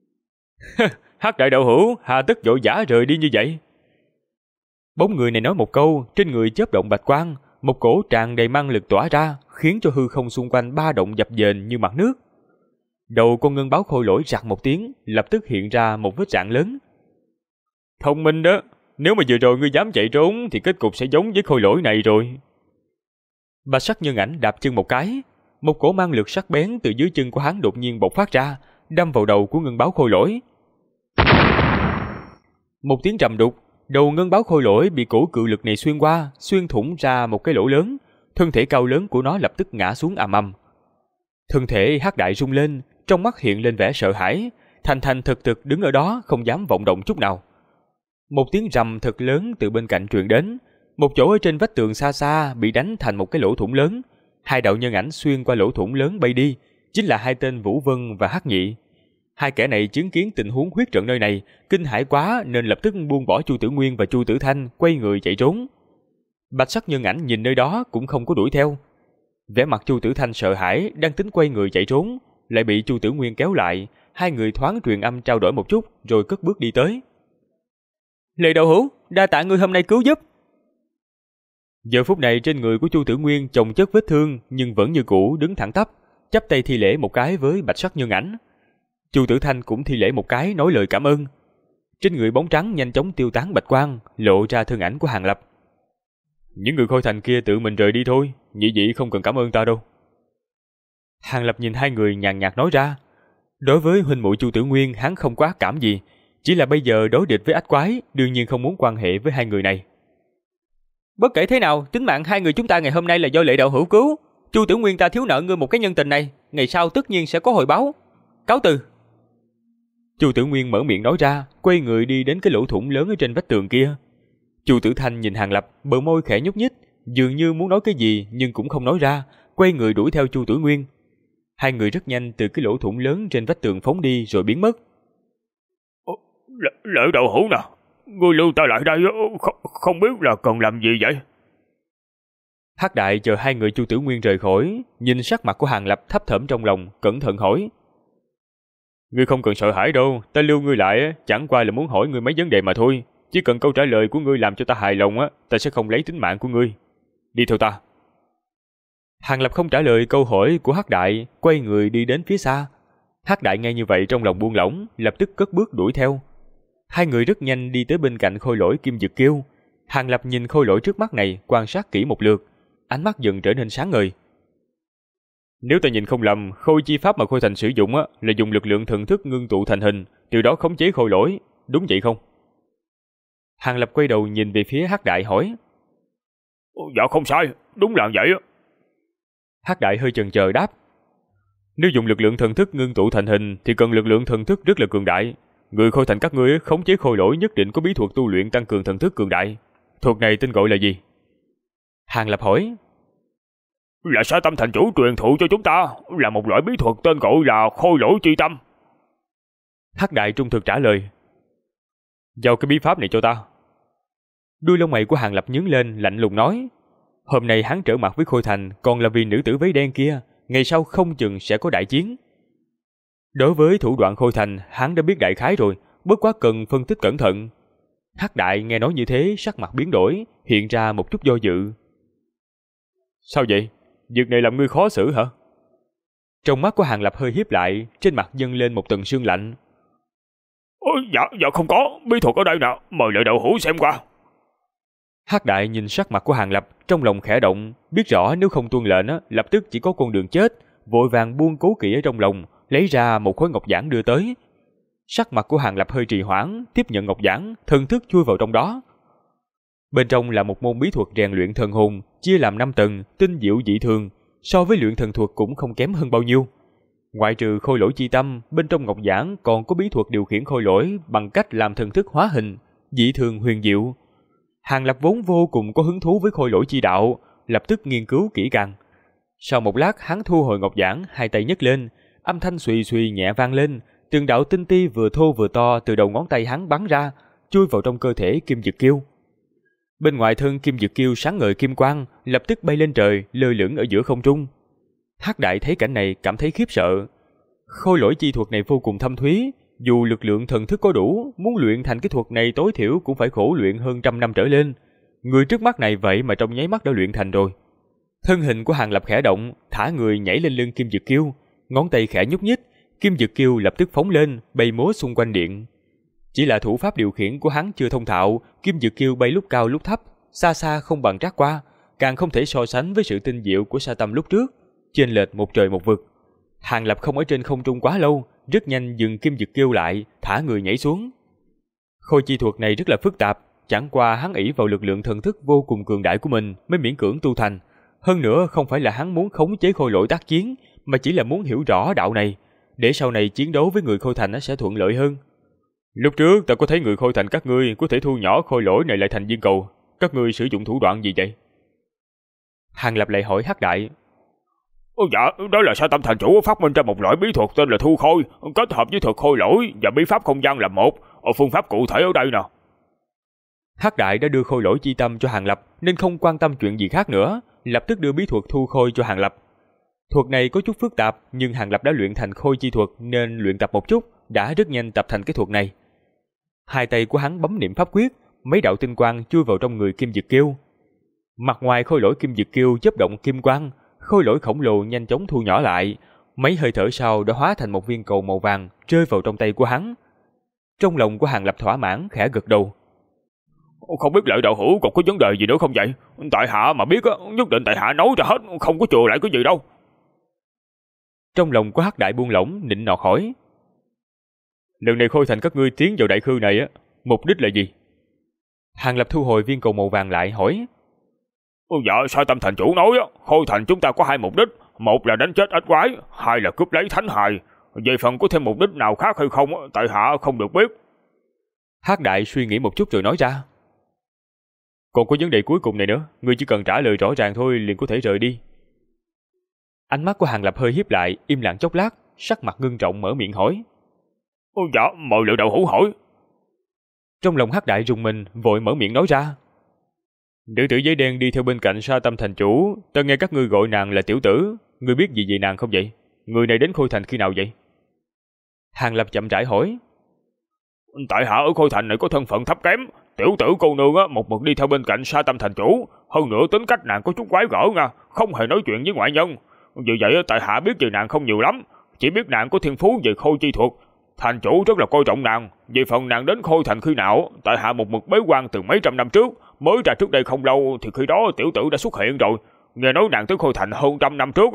Hắc Đại đạo hữu, hà tất vội vã rời đi như vậy? Bóng người này nói một câu, trên người chớp động bạch quang, một cổ tràn đầy mang lực tỏa ra, khiến cho hư không xung quanh ba động dập dềnh như mặt nước. Đầu con Ngân Báo Khôi Lỗi rạc một tiếng, lập tức hiện ra một vết rạn lớn. Thông minh đó, nếu mà vừa rồi ngươi dám chạy trốn thì kết cục sẽ giống với Khôi Lỗi này rồi. Bạch Sắc Nhân Ảnh đạp chân một cái, một cổ mang lực sắc bén từ dưới chân của hắn đột nhiên bộc phát ra, đâm vào đầu của Ngân Báo Khôi Lỗi. Một tiếng trầm đục, đầu Ngân Báo Khôi Lỗi bị cổ cự lực này xuyên qua, xuyên thủng ra một cái lỗ lớn, thân thể cao lớn của nó lập tức ngã xuống ầm ầm. Thân thể Hắc Đại rung lên, trong mắt hiện lên vẻ sợ hãi, thành thành thực thực đứng ở đó không dám vọng động chút nào. Một tiếng rầm thật lớn từ bên cạnh truyền đến, một chỗ ở trên vách tường xa xa bị đánh thành một cái lỗ thủng lớn, hai đạo nhân ảnh xuyên qua lỗ thủng lớn bay đi, chính là hai tên Vũ Vân và Hắc Nhị. Hai kẻ này chứng kiến tình huống huyết trận nơi này, kinh hãi quá nên lập tức buông bỏ Chu Tử Nguyên và Chu Tử Thanh, quay người chạy trốn. Bạch Sắc Nhân Ảnh nhìn nơi đó cũng không có đuổi theo. Vẻ mặt Chu Tử Thanh sợ hãi, đang tính quay người chạy trốn, lại bị Chu Tử Nguyên kéo lại, hai người thoáng truyền âm trao đổi một chút, rồi cất bước đi tới. Lệ đạo hữu, đa tạ ngươi hôm nay cứu giúp. Giờ phút này trên người của Chu Tử Nguyên chồng chất vết thương, nhưng vẫn như cũ đứng thẳng tắp, chắp tay thi lễ một cái với Bạch Sắc Nhân Ảnh. Chu Tử Thanh cũng thi lễ một cái nói lời cảm ơn. Trên người bóng trắng nhanh chóng tiêu tán bạch quang, lộ ra thân ảnh của Hàng Lập. Những người Khôi Thành kia tự mình rời đi thôi, nhị vị không cần cảm ơn ta đâu. Hàng Lập nhìn hai người nhàn nhạt nói ra. Đối với huynh muội Chu Tử Nguyên hắn không quá cảm gì, chỉ là bây giờ đối địch với ách quái, đương nhiên không muốn quan hệ với hai người này. Bất kể thế nào, tính mạng hai người chúng ta ngày hôm nay là do Lệ đạo hữu cứu. Chu Tử Nguyên ta thiếu nợ ngươi một cái nhân tình này, ngày sau tất nhiên sẽ có hồi báo. Cáo từ. Chu Tử Nguyên mở miệng nói ra, quay người đi đến cái lỗ thủng lớn ở trên vách tường kia. Chu Tử Thanh nhìn Hàng Lập, bờ môi khẽ nhúc nhích, dường như muốn nói cái gì nhưng cũng không nói ra, quay người đuổi theo Chu Tử Nguyên. Hai người rất nhanh từ cái lỗ thủng lớn trên vách tường phóng đi rồi biến mất. Lệ đạo hữu nào, ngươi lưu ta lại đây, không biết là cần làm gì vậy? Hắc Đại chờ hai người Chu Tử Nguyên rời khỏi, nhìn sắc mặt của Hàng Lập thấp thỏm trong lòng, cẩn thận hỏi. Ngươi không cần sợ hãi đâu, ta lưu ngươi lại chẳng qua là muốn hỏi ngươi mấy vấn đề mà thôi. Chỉ cần câu trả lời của ngươi làm cho ta hài lòng ta sẽ không lấy tính mạng của ngươi. Đi theo ta. Hàng Lập không trả lời câu hỏi của Hắc Đại, quay người đi đến phía xa. Hắc Đại nghe như vậy trong lòng buông lỏng, lập tức cất bước đuổi theo. Hai người rất nhanh đi tới bên cạnh Khôi Lỗi Kim Dực Kiêu. Hàng Lập nhìn Khôi Lỗi trước mắt này, quan sát kỹ một lượt, ánh mắt dần trở nên sáng ngời. Nếu ta nhìn không lầm, Khôi chi pháp mà Khôi Thành sử dụng là dùng lực lượng thần thức ngưng tụ thành hình, từ đó khống chế Khôi Lỗi, đúng vậy không? Hàng Lập quay đầu nhìn về phía Hắc Đại hỏi. Dạ không sai, đúng là vậy. Hắc Đại hơi chần chờ đáp. Nếu dùng lực lượng thần thức ngưng tụ thành hình thì cần lực lượng thần thức rất là cường đại. Người Khôi Thành các ngươi khống chế khôi lỗi nhất định có bí thuật tu luyện tăng cường thần thức cường đại. Thuật này tên gọi là gì? Hàng Lập hỏi. Là Sa Tâm thành chủ truyền thụ cho chúng ta, là một loại bí thuật tên gọi là khôi lỗi chi tâm. Hắc Đại trung thực trả lời. Giao cái bí pháp này cho ta. Đuôi lông mày của Hàng Lập nhướng lên, lạnh lùng nói. Hôm nay hắn trở mặt với Khôi Thành còn là vì nữ tử váy đen kia, ngày sau không chừng sẽ có đại chiến. Đối với thủ đoạn Khôi Thành, hắn đã biết đại khái rồi, bất quá cần phân tích cẩn thận. Hắc Đại nghe nói như thế, sắc mặt biến đổi, hiện ra một chút do dự. Sao vậy? Việc này làm ngươi khó xử hả? Trong mắt của Hàng Lập hơi híp lại, trên mặt dâng lên một tầng sương lạnh. Dạ không có, bí thuật ở đây nè, mời lại đậu hũ xem qua. Hắc Đại nhìn sắc mặt của Hàng Lập, trong lòng khẽ động, biết rõ nếu không tuân lệnh lập tức chỉ có con đường chết, vội vàng buông cố kỵ ở trong lòng, lấy ra một khối ngọc giản đưa tới. Sắc mặt của Hàng Lập hơi trì hoãn, tiếp nhận ngọc giản, thần thức chui vào trong đó. Bên trong là một môn bí thuật rèn luyện thần hồn, chia làm 5 tầng, tinh diệu dị thường, so với luyện thần thuật cũng không kém hơn bao nhiêu. Ngoại trừ khôi lỗi chi tâm, bên trong ngọc giản còn có bí thuật điều khiển khôi lỗi bằng cách làm thần thức hóa hình, dị thường huyền diệu. Hàng Lập vốn vô cùng có hứng thú với khôi lỗi chi đạo, lập tức nghiên cứu kỹ càng. Sau một lát hắn thu hồi ngọc giản, hai tay nhấc lên, âm thanh xùy xùy nhẹ vang lên, từng đạo tinh ti vừa thô vừa to từ đầu ngón tay hắn bắn ra, chui vào trong cơ thể Kim Dực Kiêu. Bên ngoài thân Kim Dực Kiêu sáng ngời kim quang, lập tức bay lên trời, lơ lửng ở giữa không trung. Hắc Đại thấy cảnh này cảm thấy khiếp sợ. Khôi lỗi chi thuật này vô cùng thâm thúy, dù lực lượng thần thức có đủ, muốn luyện thành cái thuật này tối thiểu cũng phải khổ luyện hơn 100 năm trở lên. Người trước mắt này vậy mà trong nháy mắt đã luyện thành rồi. Thân hình của Hàng Lập khẽ động, thả người nhảy lên lưng Kim Dực Kiêu, ngón tay khẽ nhúc nhích, Kim Dực Kiêu lập tức phóng lên, bay múa xung quanh điện. Chỉ là thủ pháp điều khiển của hắn chưa thông thạo, Kim Dực Kiêu bay lúc cao lúc thấp, xa xa không bằng trác qua, càng không thể so sánh với sự tinh diệu của Sa Tâm lúc trước, chênh lệch một trời một vực. Hàng Lập không ở trên không trung quá lâu, rất nhanh dừng Kim Dực Kiêu lại, thả người nhảy xuống. Khôi chi thuật này rất là phức tạp, chẳng qua hắn ỷ vào lực lượng thần thức vô cùng cường đại của mình mới miễn cưỡng tu thành. Hơn nữa không phải là hắn muốn khống chế khôi lỗi tác chiến, mà chỉ là muốn hiểu rõ đạo này, để sau này chiến đấu với người Khôi Thành nó sẽ thuận lợi hơn. Lúc trước ta có thấy người Khôi Thành các ngươi có thể thu nhỏ khôi lỗi này lại thành viên cầu, các ngươi sử dụng thủ đoạn gì vậy? Hàng Lập lại hỏi Hắc Đại. Dạ, đó là Sa Tâm thành chủ phát minh ra một loại bí thuật tên là thu khôi, kết hợp với thuật khôi lỗi và bí pháp không gian làm một. Phương pháp cụ thể ở đây nè. Hắc Đại đã đưa khôi lỗi chi tâm cho Hàng Lập nên không quan tâm chuyện gì khác nữa, lập tức đưa bí thuật thu khôi cho Hàng Lập. Thuật này có chút phức tạp, nhưng Hàng Lập đã luyện thành khôi chi thuật nên luyện tập một chút, đã rất nhanh tập thành cái thuật này. Hai tay của hắn bấm niệm pháp quyết, mấy đạo tinh quang chui vào trong người Kim Dực Kiêu. Mặt ngoài khôi lỗi Kim Dực Kiêu chớp động kim quang, khôi lỗi khổng lồ nhanh chóng thu nhỏ lại, mấy hơi thở sau đã hóa thành một viên cầu màu vàng rơi vào trong tay của hắn. Trong lòng của Hàng Lập thỏa mãn, khẽ gật đầu. Không biết Lợi đạo hữu còn có vấn đề gì nữa không vậy? Tại hạ mà biết nhất định tại hạ nói ra hết, không có chừa lại cái gì đâu. Trong lòng của Hắc Đại buông lỏng, nịnh nọt hỏi. Lần này Khôi Thành các ngươi tiến vào đại khư này mục đích là gì? Hàng Lập thu hồi viên cầu màu vàng lại hỏi. Dạ, Sa Tâm thành chủ nói Khôi Thành chúng ta có hai mục đích, một là đánh chết ếch quái, hai là cướp lấy thánh hài. Về phần có thêm mục đích nào khác hay không, tại hạ không được biết. Hắc Đại suy nghĩ một chút rồi nói ra. Còn có vấn đề cuối cùng này nữa, ngươi chỉ cần trả lời rõ ràng thôi liền có thể rời đi. Ánh mắt của Hàng Lập hơi híp lại, im lặng chốc lát, sắc mặt ngưng trọng mở miệng hỏi. Dạ, mời Lợi đạo hữu hỏi. Trong lòng Hắc Đại rùng mình, vội mở miệng nói ra. Nữ tử giấy đen đi theo bên cạnh Sa Tâm thành chủ, ta nghe các ngươi gọi nàng là tiểu tử, ngươi biết gì về nàng không vậy? Người này đến Khôi Thành khi nào vậy? Hàng Lập chậm rãi hỏi. Tại hạ ở Khôi Thành này có thân phận thấp kém, tiểu tử cô nương một mực đi theo bên cạnh Sa Tâm thành chủ, hơn nữa tính cách nàng có chút quái gở nha, không hề nói chuyện với ngoại nhân. Vì vậy tại hạ biết về nàng không nhiều lắm, chỉ biết nàng có thiên phú về khôi chi thuật, thành chủ rất là coi trọng nàng. Về phần nàng đến Khôi Thành khi nào, tại hạ một mực bế quan từ mấy trăm năm trước, mới ra trước đây không lâu thì khi đó tiểu tử đã xuất hiện rồi. Nghe nói nàng tới Khôi Thành hơn 100 năm trước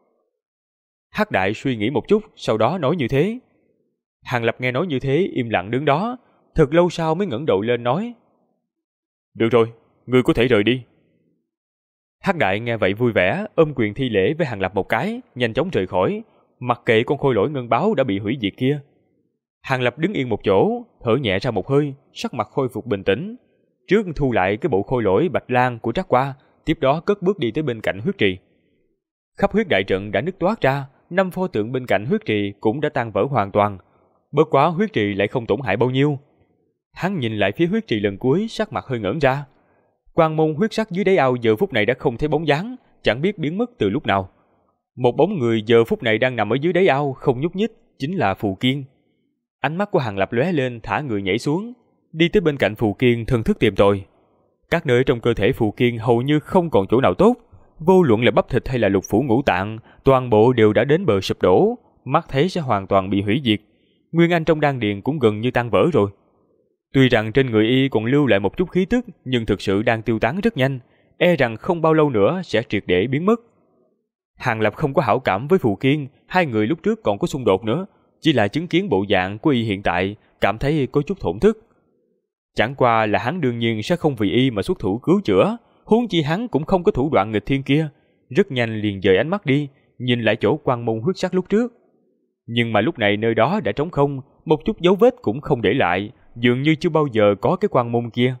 Hắc Đại suy nghĩ một chút, sau đó nói như thế. Hàng Lập nghe nói như thế, im lặng đứng đó, thật lâu sau mới ngẩng đầu lên nói. Được rồi, ngươi có thể rời đi. Hắc Đại nghe vậy vui vẻ, ôm quyền thi lễ với Hàng Lập một cái, nhanh chóng rời khỏi, mặc kệ con khôi lỗi ngân báo đã bị hủy diệt kia. Hàng Lập đứng yên một chỗ, thở nhẹ ra một hơi, sắc mặt khôi phục bình tĩnh. Trước thu lại cái bộ khôi lỗi bạch lang của Trác Qua, tiếp đó cất bước đi tới bên cạnh huyết trì. Khắp huyết đại trận đã nứt toát ra, 5 pho tượng bên cạnh huyết trì cũng đã tan vỡ hoàn toàn. Bất quá huyết trì lại không tổn hại bao nhiêu. Hắn nhìn lại phía huyết trì lần cuối, sắc mặt hơi ngẩn ra. Quan môn huyết sắc dưới đáy ao giờ phút này đã không thấy bóng dáng, chẳng biết biến mất từ lúc nào. Một bóng người giờ phút này đang nằm ở dưới đáy ao không nhúc nhích, chính là Phù Kiên. Ánh mắt của Hàng Lập lóe lên, thả người nhảy xuống, đi tới bên cạnh Phù Kiên thần thức tìm tòi. Các nơi trong cơ thể Phù Kiên hầu như không còn chỗ nào tốt, vô luận là bắp thịt hay là lục phủ ngũ tạng, toàn bộ đều đã đến bờ sụp đổ, mắt thấy sẽ hoàn toàn bị hủy diệt. Nguyên anh trong đan điền cũng gần như tan vỡ rồi. Tuy rằng trên người y còn lưu lại một chút khí tức, nhưng thực sự đang tiêu tán rất nhanh, e rằng không bao lâu nữa sẽ triệt để biến mất. Hàng Lập không có hảo cảm với Phù Kiên, hai người lúc trước còn có xung đột nữa, chỉ là chứng kiến bộ dạng của y hiện tại, cảm thấy có chút thổn thức. Chẳng qua là hắn đương nhiên sẽ không vì y mà xuất thủ cứu chữa, huống chi hắn cũng không có thủ đoạn nghịch thiên kia, rất nhanh liền dời ánh mắt đi, nhìn lại chỗ quan môn huyết sắc lúc trước. Nhưng mà lúc này nơi đó đã trống không, một chút dấu vết cũng không để lại, dường như chưa bao giờ có cái quan môn kia.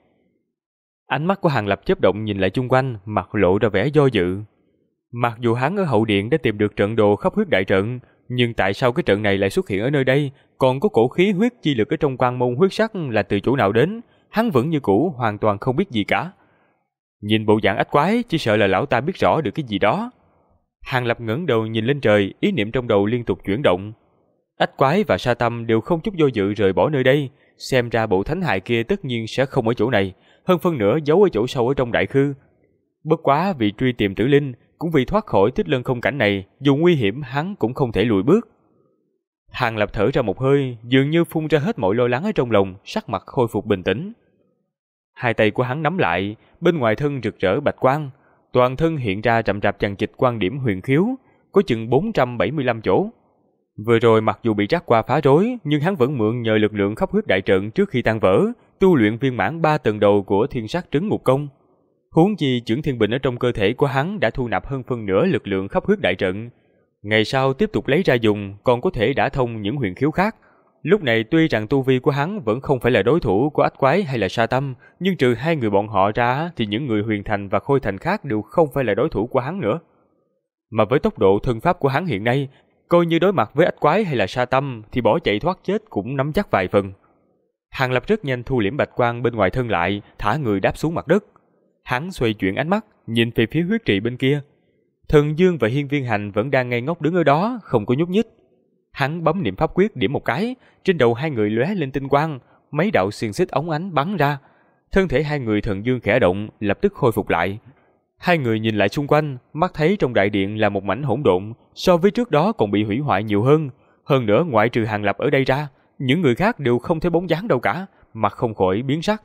Ánh mắt của Hàng Lập chớp động nhìn lại chung quanh, mặt lộ ra vẻ do dự. Mặc dù hắn ở hậu điện đã tìm được trận đồ khắp huyết đại trận, nhưng tại sao cái trận này lại xuất hiện ở nơi đây, còn có cổ khí huyết chi lực ở trong quan môn huyết sắc là từ chỗ nào đến, hắn vẫn như cũ hoàn toàn không biết gì cả. Nhìn bộ dạng ách quái, chỉ sợ là lão ta biết rõ được cái gì đó. Hàng Lập ngẩng đầu nhìn lên trời, ý niệm trong đầu liên tục chuyển động. Ách quái và Sa Tâm đều không chút do dự rời bỏ nơi đây, xem ra bộ thánh hài kia tất nhiên sẽ không ở chỗ này, hơn phân nửa giấu ở chỗ sâu ở trong đại khư. Bất quá vì truy tìm tử linh, cũng vì thoát khỏi Tích Lân không cảnh này, dù nguy hiểm hắn cũng không thể lùi bước. Hàng Lập thở ra một hơi, dường như phun ra hết mọi lo lắng ở trong lòng, sắc mặt khôi phục bình tĩnh. Hai tay của hắn nắm lại, bên ngoài thân rực rỡ bạch quang, toàn thân hiện ra rậm rạp chằng chịt quan điểm huyền khiếu, có chừng 475 chỗ. Vừa rồi mặc dù bị Trác Qua phá rối, nhưng hắn vẫn mượn nhờ lực lượng khắp huyết đại trận trước khi tan vỡ, tu luyện viên mãn 3 tầng đầu của Thiên Sát Trấn Ngục Công. Huống chi chưởng thiên bình ở trong cơ thể của hắn đã thu nạp hơn phân nửa lực lượng khắp huyết đại trận. Ngày sau tiếp tục lấy ra dùng, còn có thể đả thông những huyền khiếu khác. Lúc này tuy rằng tu vi của hắn vẫn không phải là đối thủ của Ách Quái hay là Sa Tâm, nhưng trừ hai người bọn họ ra thì những người Huyền Thành và Khôi Thành khác đều không phải là đối thủ của hắn nữa. Mà với tốc độ thân pháp của hắn hiện nay, coi như đối mặt với Ách Quái hay là Sa Tâm thì bỏ chạy thoát chết cũng nắm chắc vài phần. Hàng Lập rất nhanh thu liễm bạch quang bên ngoài thân lại, thả người đáp xuống mặt đất. Hắn xoay chuyển ánh mắt, nhìn về phía huyết trì bên kia. Thần Dương và Hiên Viên Hành vẫn đang ngây ngốc đứng ở đó, không có nhúc nhích. Hắn bấm niệm pháp quyết điểm một cái, trên đầu hai người lóe lên tinh quang, mấy đạo xiềng xích óng ánh bắn ra. Thân thể hai người Thần Dương khẽ động, lập tức khôi phục lại. Hai người nhìn lại xung quanh, mắt thấy trong đại điện là một mảnh hỗn độn, so với trước đó còn bị hủy hoại nhiều hơn. Hơn nữa ngoại trừ Hàng Lập ở đây ra, những người khác đều không thấy bóng dáng đâu cả, mặt không khỏi biến sắc.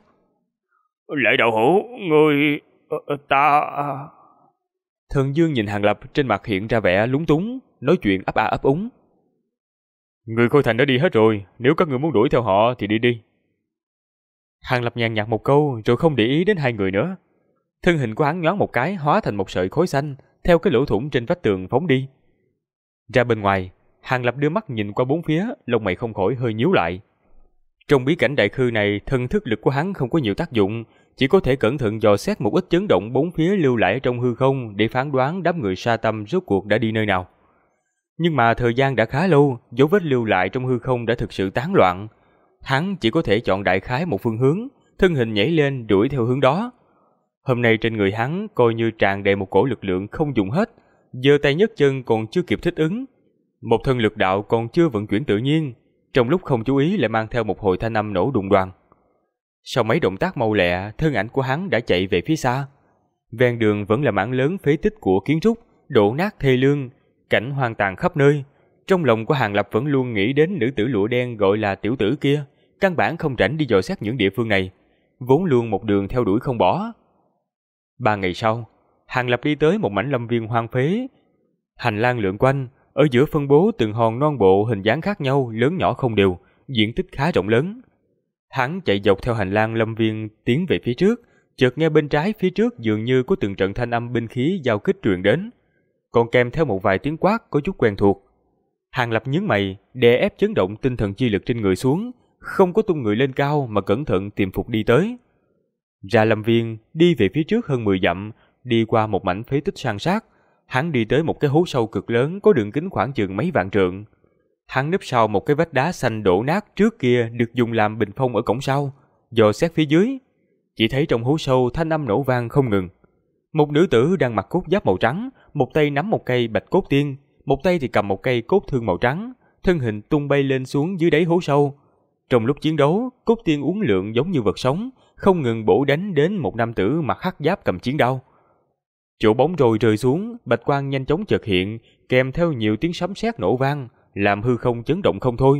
Lệ đạo hữu, người... ta... Thần Dương nhìn Hàng Lập, trên mặt hiện ra vẻ lúng túng, nói chuyện ấp a ấp úng. Người Khôi Thành đã đi hết rồi, nếu các người muốn đuổi theo họ thì đi đi. Hàng Lập nhàn nhạt một câu rồi không để ý đến hai người nữa. Thân hình của hắn nhoáng một cái hóa thành một sợi khói xanh, theo cái lỗ thủng trên vách tường phóng đi. Ra bên ngoài, Hàng Lập đưa mắt nhìn qua bốn phía, lông mày không khỏi hơi nhíu lại. Trong bí cảnh đại khư này, thần thức lực của hắn không có nhiều tác dụng, chỉ có thể cẩn thận dò xét một ít chấn động bốn phía lưu lại trong hư không để phán đoán đám người Sa Tâm rốt cuộc đã đi nơi nào. Nhưng mà thời gian đã khá lâu, dấu vết lưu lại trong hư không đã thực sự tán loạn. Hắn chỉ có thể chọn đại khái một phương hướng, thân hình nhảy lên đuổi theo hướng đó. Hôm nay trên người hắn coi như tràn đầy một cổ lực lượng không dùng hết, giơ tay nhấc chân còn chưa kịp thích ứng. Một thân lực đạo còn chưa vận chuyển tự nhiên, trong lúc không chú ý lại mang theo một hồi thanh âm nổ đùng đoàng. Sau mấy động tác mau lẹ, thân ảnh của hắn đã chạy về phía xa. Ven đường vẫn là mảng lớn phế tích của kiến trúc, đổ nát thê lương, cảnh hoang tàn khắp nơi. Trong lòng của Hàng Lập vẫn luôn nghĩ đến nữ tử lụa đen gọi là tiểu tử kia, căn bản không rảnh đi dò xét những địa phương này, vốn luôn một đường theo đuổi không bỏ. 3 ngày sau, Hàng Lập đi tới một mảnh lâm viên hoang phế. Hành lang lượn quanh, ở giữa phân bố từng hòn non bộ hình dáng khác nhau, lớn nhỏ không đều, diện tích khá rộng lớn. Hắn chạy dọc theo hành lang lâm viên tiến về phía trước, Chợt nghe bên trái phía trước dường như có từng trận thanh âm binh khí giao kích truyền đến, còn kèm theo một vài tiếng quát có chút quen thuộc. Hàng Lập nhướng mày, đè ép chấn động tinh thần chi lực trên người xuống, không có tung người lên cao mà cẩn thận tiềm phục đi tới. Ra lâm viên, đi về phía trước hơn 10 dặm, đi qua một mảnh phế tích san sát, hắn đi tới một cái hố sâu cực lớn có đường kính khoảng chừng mấy vạn trượng. Hắn núp sau một cái vách đá xanh đổ nát trước kia được dùng làm bình phong ở cổng sau, dò xét phía dưới, chỉ thấy trong hố sâu thanh âm nổ vang không ngừng. Một nữ tử đang mặc cốt giáp màu trắng, một tay nắm một cây bạch cốt tiên, một tay thì cầm một cây cốt thương màu trắng, thân hình tung bay lên xuống dưới đáy hố sâu. Trong lúc chiến đấu, cốt tiên uốn lượn giống như vật sống, không ngừng bổ đánh đến một nam tử mặc hắc giáp cầm chiến đao. Chỗ bóng rồi rơi xuống, bạch quang nhanh chóng chợt hiện, kèm theo nhiều tiếng sấm sét nổ vang, làm hư không chấn động không thôi.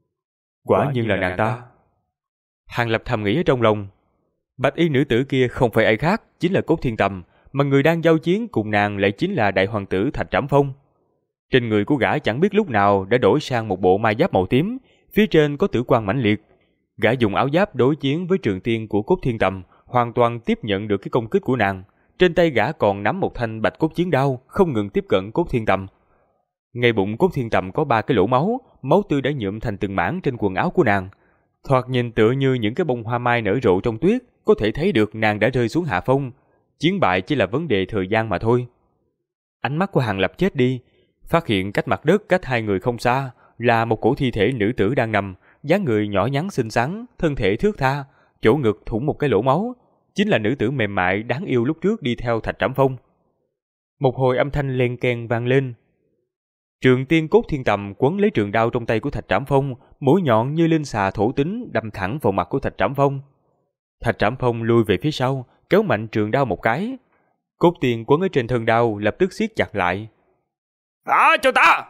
Quả nhiên là nàng ta. Hàng Lập thầm nghĩ ở trong lòng. Bạch y nữ tử kia không phải ai khác, chính là Cốt Thiên Tầm, mà người đang giao chiến cùng nàng lại chính là đại hoàng tử Thạch Trảm Phong. Trên người của gã chẳng biết lúc nào đã đổi sang một bộ mai giáp màu tím, phía trên có tử quang mãnh liệt. Gã dùng áo giáp đối chiến với trường tiên của Cốt Thiên Tầm, hoàn toàn tiếp nhận được cái công kích của nàng. Trên tay gã còn nắm một thanh bạch cốt chiến đao, không ngừng tiếp cận Cốt Thiên Tầm. Ngay bụng Cốt Thiên Tầm có 3 cái lỗ máu, máu tươi đã nhuộm thành từng mảng trên quần áo của nàng. Thoạt nhìn tựa như những cái bông hoa mai nở rộ trong tuyết, có thể thấy được nàng đã rơi xuống hạ phong. Chiến bại chỉ là vấn đề thời gian mà thôi. Ánh mắt của Hàng Lập chết đi, phát hiện cách mặt đất cách hai người không xa là một cổ thi thể nữ tử đang nằm, dáng người nhỏ nhắn xinh xắn, thân thể thướt tha, chỗ ngực thủng một cái lỗ máu, chính là nữ tử mềm mại đáng yêu lúc trước đi theo Thạch Trảm Phong. Một hồi âm thanh len keng vang lên. Trường tiên Cốt Thiên Tầm quấn lấy trường đao trong tay của Thạch Trảm Phong, mũi nhọn như linh xà thổ tính đâm thẳng vào mặt của Thạch Trảm Phong. Thạch Trảm Phong lui về phía sau, kéo mạnh trường đao một cái. Cốt tiên quấn ở trên thân đao lập tức siết chặt lại. Thả cho ta!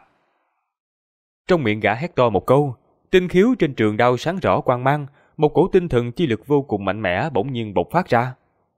Trong miệng gã hét to một câu, tinh khiếu trên trường đao sáng rõ quang mang, một cổ tinh thần chi lực vô cùng mạnh mẽ bỗng nhiên bộc phát ra.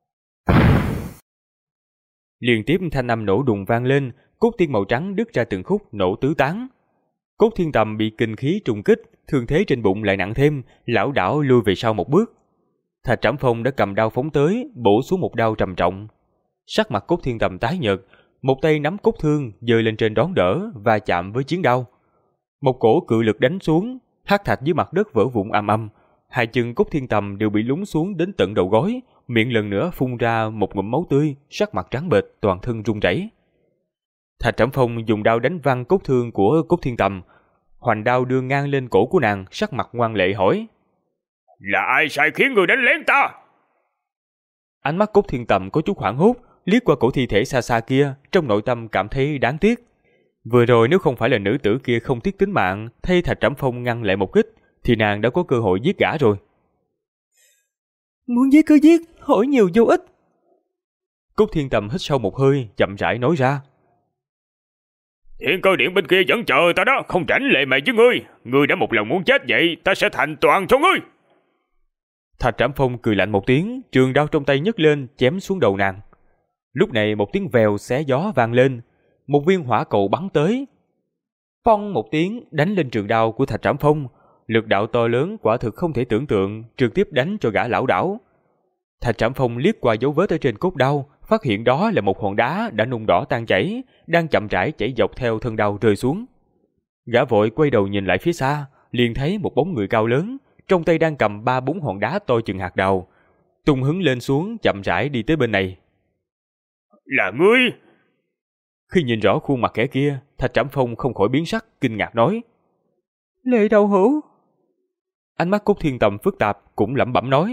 Liên tiếp thanh âm nổ đùng vang lên, cốt tiên màu trắng đứt ra từng khúc nổ tứ tán. Cốt Thiên Tầm bị kinh khí trùng kích, thương thế trên bụng lại nặng thêm, lảo đảo lui về sau một bước. Thạch Trảm Phong đã cầm đao phóng tới, bổ xuống một đao trầm trọng. Sắc mặt Cốt Thiên Tầm tái nhợt, một tay nắm cốt thương giơ lên trên đón đỡ và chạm với chiến đao. Một cổ cự lực đánh xuống, hắc thạch dưới mặt đất vỡ vụn ầm ầm. Hai chân Cốt Thiên Tầm đều bị lún xuống đến tận đầu gối, miệng lần nữa phun ra một ngụm máu tươi, sắc mặt trắng bệch, toàn thân run rẩy. Thạch Trảm Phong dùng đao đánh văng cốt thương của Cốt Thiên Tầm, hoành đao đưa ngang lên cổ của nàng, sắc mặt ngoan lệ hỏi: Là ai sai khiến người đánh lén ta? Ánh mắt Cốt Thiên Tầm có chút hoảng hốt, liếc qua cổ thi thể xa xa kia, trong nội tâm cảm thấy đáng tiếc. Vừa rồi nếu không phải là nữ tử kia không tiếc tính mạng, thay Thạch Trảm Phong ngăn lại một kích, thì nàng đã có cơ hội giết gã rồi. Muốn giết cứ giết, hỏi nhiều vô ích. Cốt Thiên Tầm hít sâu một hơi, chậm rãi nói ra: Thiên Cơ Điện bên kia vẫn chờ ta đó, không rảnh lệ mày với ngươi. Ngươi đã một lần muốn chết vậy, ta sẽ thành toàn cho ngươi. Thạch Trảm Phong cười lạnh một tiếng, trường đao trong tay nhấc lên chém xuống đầu nàng. Lúc này một tiếng vèo xé gió vang lên, một viên hỏa cầu bắn tới. Phong một tiếng đánh lên trường đao của Thạch Trảm Phong, lực đạo to lớn quả thực không thể tưởng tượng, trực tiếp đánh cho gã lảo đảo. Thạch Trảm Phong liếc qua dấu vết ở trên cốt đao, phát hiện đó là một hòn đá đã nung đỏ tan chảy, đang chậm rãi chảy dọc theo thân đao rơi xuống. Gã vội quay đầu nhìn lại phía xa, liền thấy một bóng người cao lớn, trong tay đang cầm 3-4 hòn đá to chừng hạt đào, tung hứng lên xuống chậm rãi đi tới bên này. Là ngươi? Khi nhìn rõ khuôn mặt kẻ kia, Thạch Trảm Phong không khỏi biến sắc, kinh ngạc nói: Lệ Đầu Hữu. Ánh mắt Cốt Thiên Tầm phức tạp, cũng lẩm bẩm nói: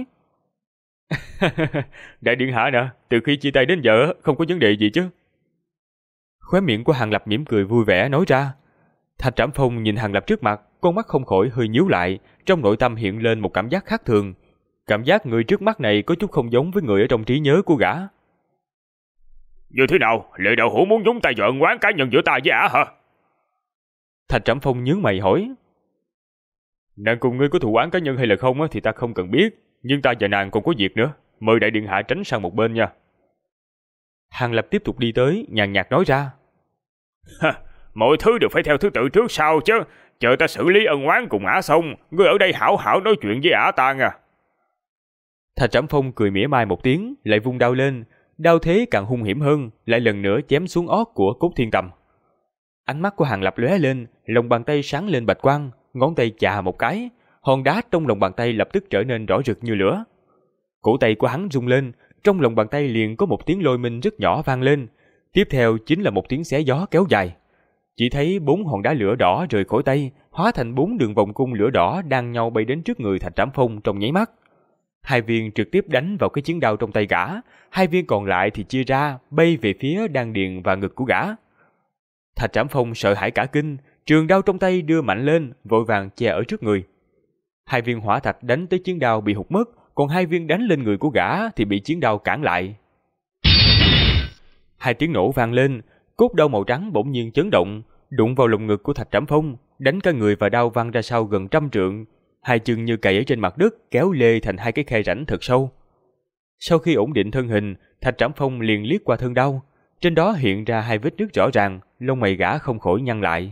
Đại điện hạ nè, từ khi chia tay đến giờ không có vấn đề gì chứ? Khóe miệng của Hàng Lập mỉm cười vui vẻ nói ra. Thạch Trảm Phong nhìn Hàng Lập trước mặt, con mắt không khỏi hơi nhíu lại, trong nội tâm hiện lên một cảm giác khác thường. Cảm giác người trước mắt này có chút không giống với người ở trong trí nhớ của gã. Như thế nào, Lệ Đạo Hữu muốn nhúng tay vào ân oán cá nhân giữa ta với ả hả? Thạch Trảm Phong nhướng mày hỏi: Nàng cùng ngươi có thù oán cá nhân hay là không thì ta không cần biết, nhưng ta và nàng còn có việc nữa, mời đại điện hạ tránh sang một bên nha. Hàng Lập tiếp tục đi tới, nhàn nhạt nói ra: Mọi thứ đều phải theo thứ tự trước sau chứ, chờ ta xử lý ân oán cùng ả xong, ngươi ở đây hảo hảo nói chuyện với ả ta nha. Thạch Trảm Phong cười mỉa mai một tiếng, lại vung đao lên, đao thế càng hung hiểm hơn, lại lần nữa chém xuống ót của Cốt Thiên Tầm. Ánh mắt của Hàng Lập lóe lên, lòng bàn tay sáng lên bạch quang, ngón tay chà một cái, hòn đá trong lòng bàn tay lập tức trở nên rõ rực như lửa. Cổ tay của hắn rung lên, trong lòng bàn tay liền có một tiếng lôi minh rất nhỏ vang lên, tiếp theo chính là một tiếng xé gió kéo dài. Chỉ thấy 4 hòn đá lửa đỏ rời khỏi tay, hóa thành 4 đường vòng cung lửa đỏ đang nhau bay đến trước người Thạch Trảm Phong trong nháy mắt. 2 viên trực tiếp đánh vào cái chiến đao trong tay gã, 2 viên còn lại thì chia ra bay về phía đan điền và ngực của gã. Thạch Trảm Phong sợ hãi cả kinh, trường đao trong tay đưa mạnh lên, vội vàng che ở trước người. 2 viên hỏa thạch đánh tới chiến đao bị hụt mất, còn 2 viên đánh lên người của gã thì bị chiến đao cản lại. 2 tiếng nổ vang lên, cốt đao màu trắng bỗng nhiên chấn động, đụng vào lồng ngực của Thạch Trảm Phong, đánh cả người và đao văng ra sau gần 100 trượng, 2 chân như cày ở trên mặt đất kéo lê thành 2 cái khe rãnh thật sâu. Sau khi ổn định thân hình, Thạch Trảm Phong liền liếc qua thân đao, trên đó hiện ra 2 vết nứt rõ ràng, lông mày gã không khỏi nhăn lại.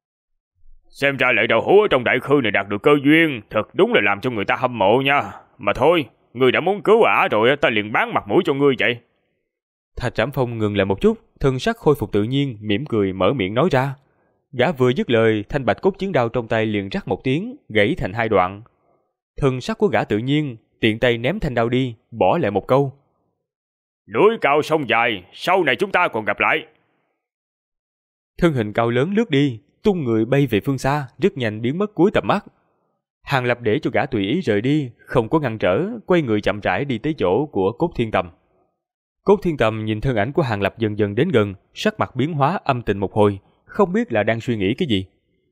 Xem ra Lệ Đầu Hú ở trong đại khư này đạt được cơ duyên, thật đúng là làm cho người ta hâm mộ nha. Mà thôi, ngươi đã muốn cứu ả rồi, ta liền bán mặt mũi cho ngươi vậy. Thạch Trảm Phong ngừng lại một chút, thân sắc khôi phục tự nhiên, mỉm cười mở miệng nói ra. Gã vừa dứt lời, thanh bạch cốt chiến đao trong tay liền rắc một tiếng, gãy thành 2 đoạn. Thân sắc của gã tự nhiên, tiện tay ném thanh đao đi, bỏ lại một câu: núi cao sông dài, sau này chúng ta còn gặp lại. Thân hình cao lớn lướt đi, tung người bay về phương xa, rất nhanh biến mất cuối tầm mắt. Hàng Lập để cho gã tùy ý rời đi, không có ngăn trở, quay người chậm rãi đi tới chỗ của Cốt Thiên Tầm. Cốt Thiên Tầm nhìn thân ảnh của Hàng Lập dần dần đến gần, sắc mặt biến hóa âm tình một hồi, không biết là đang suy nghĩ cái gì.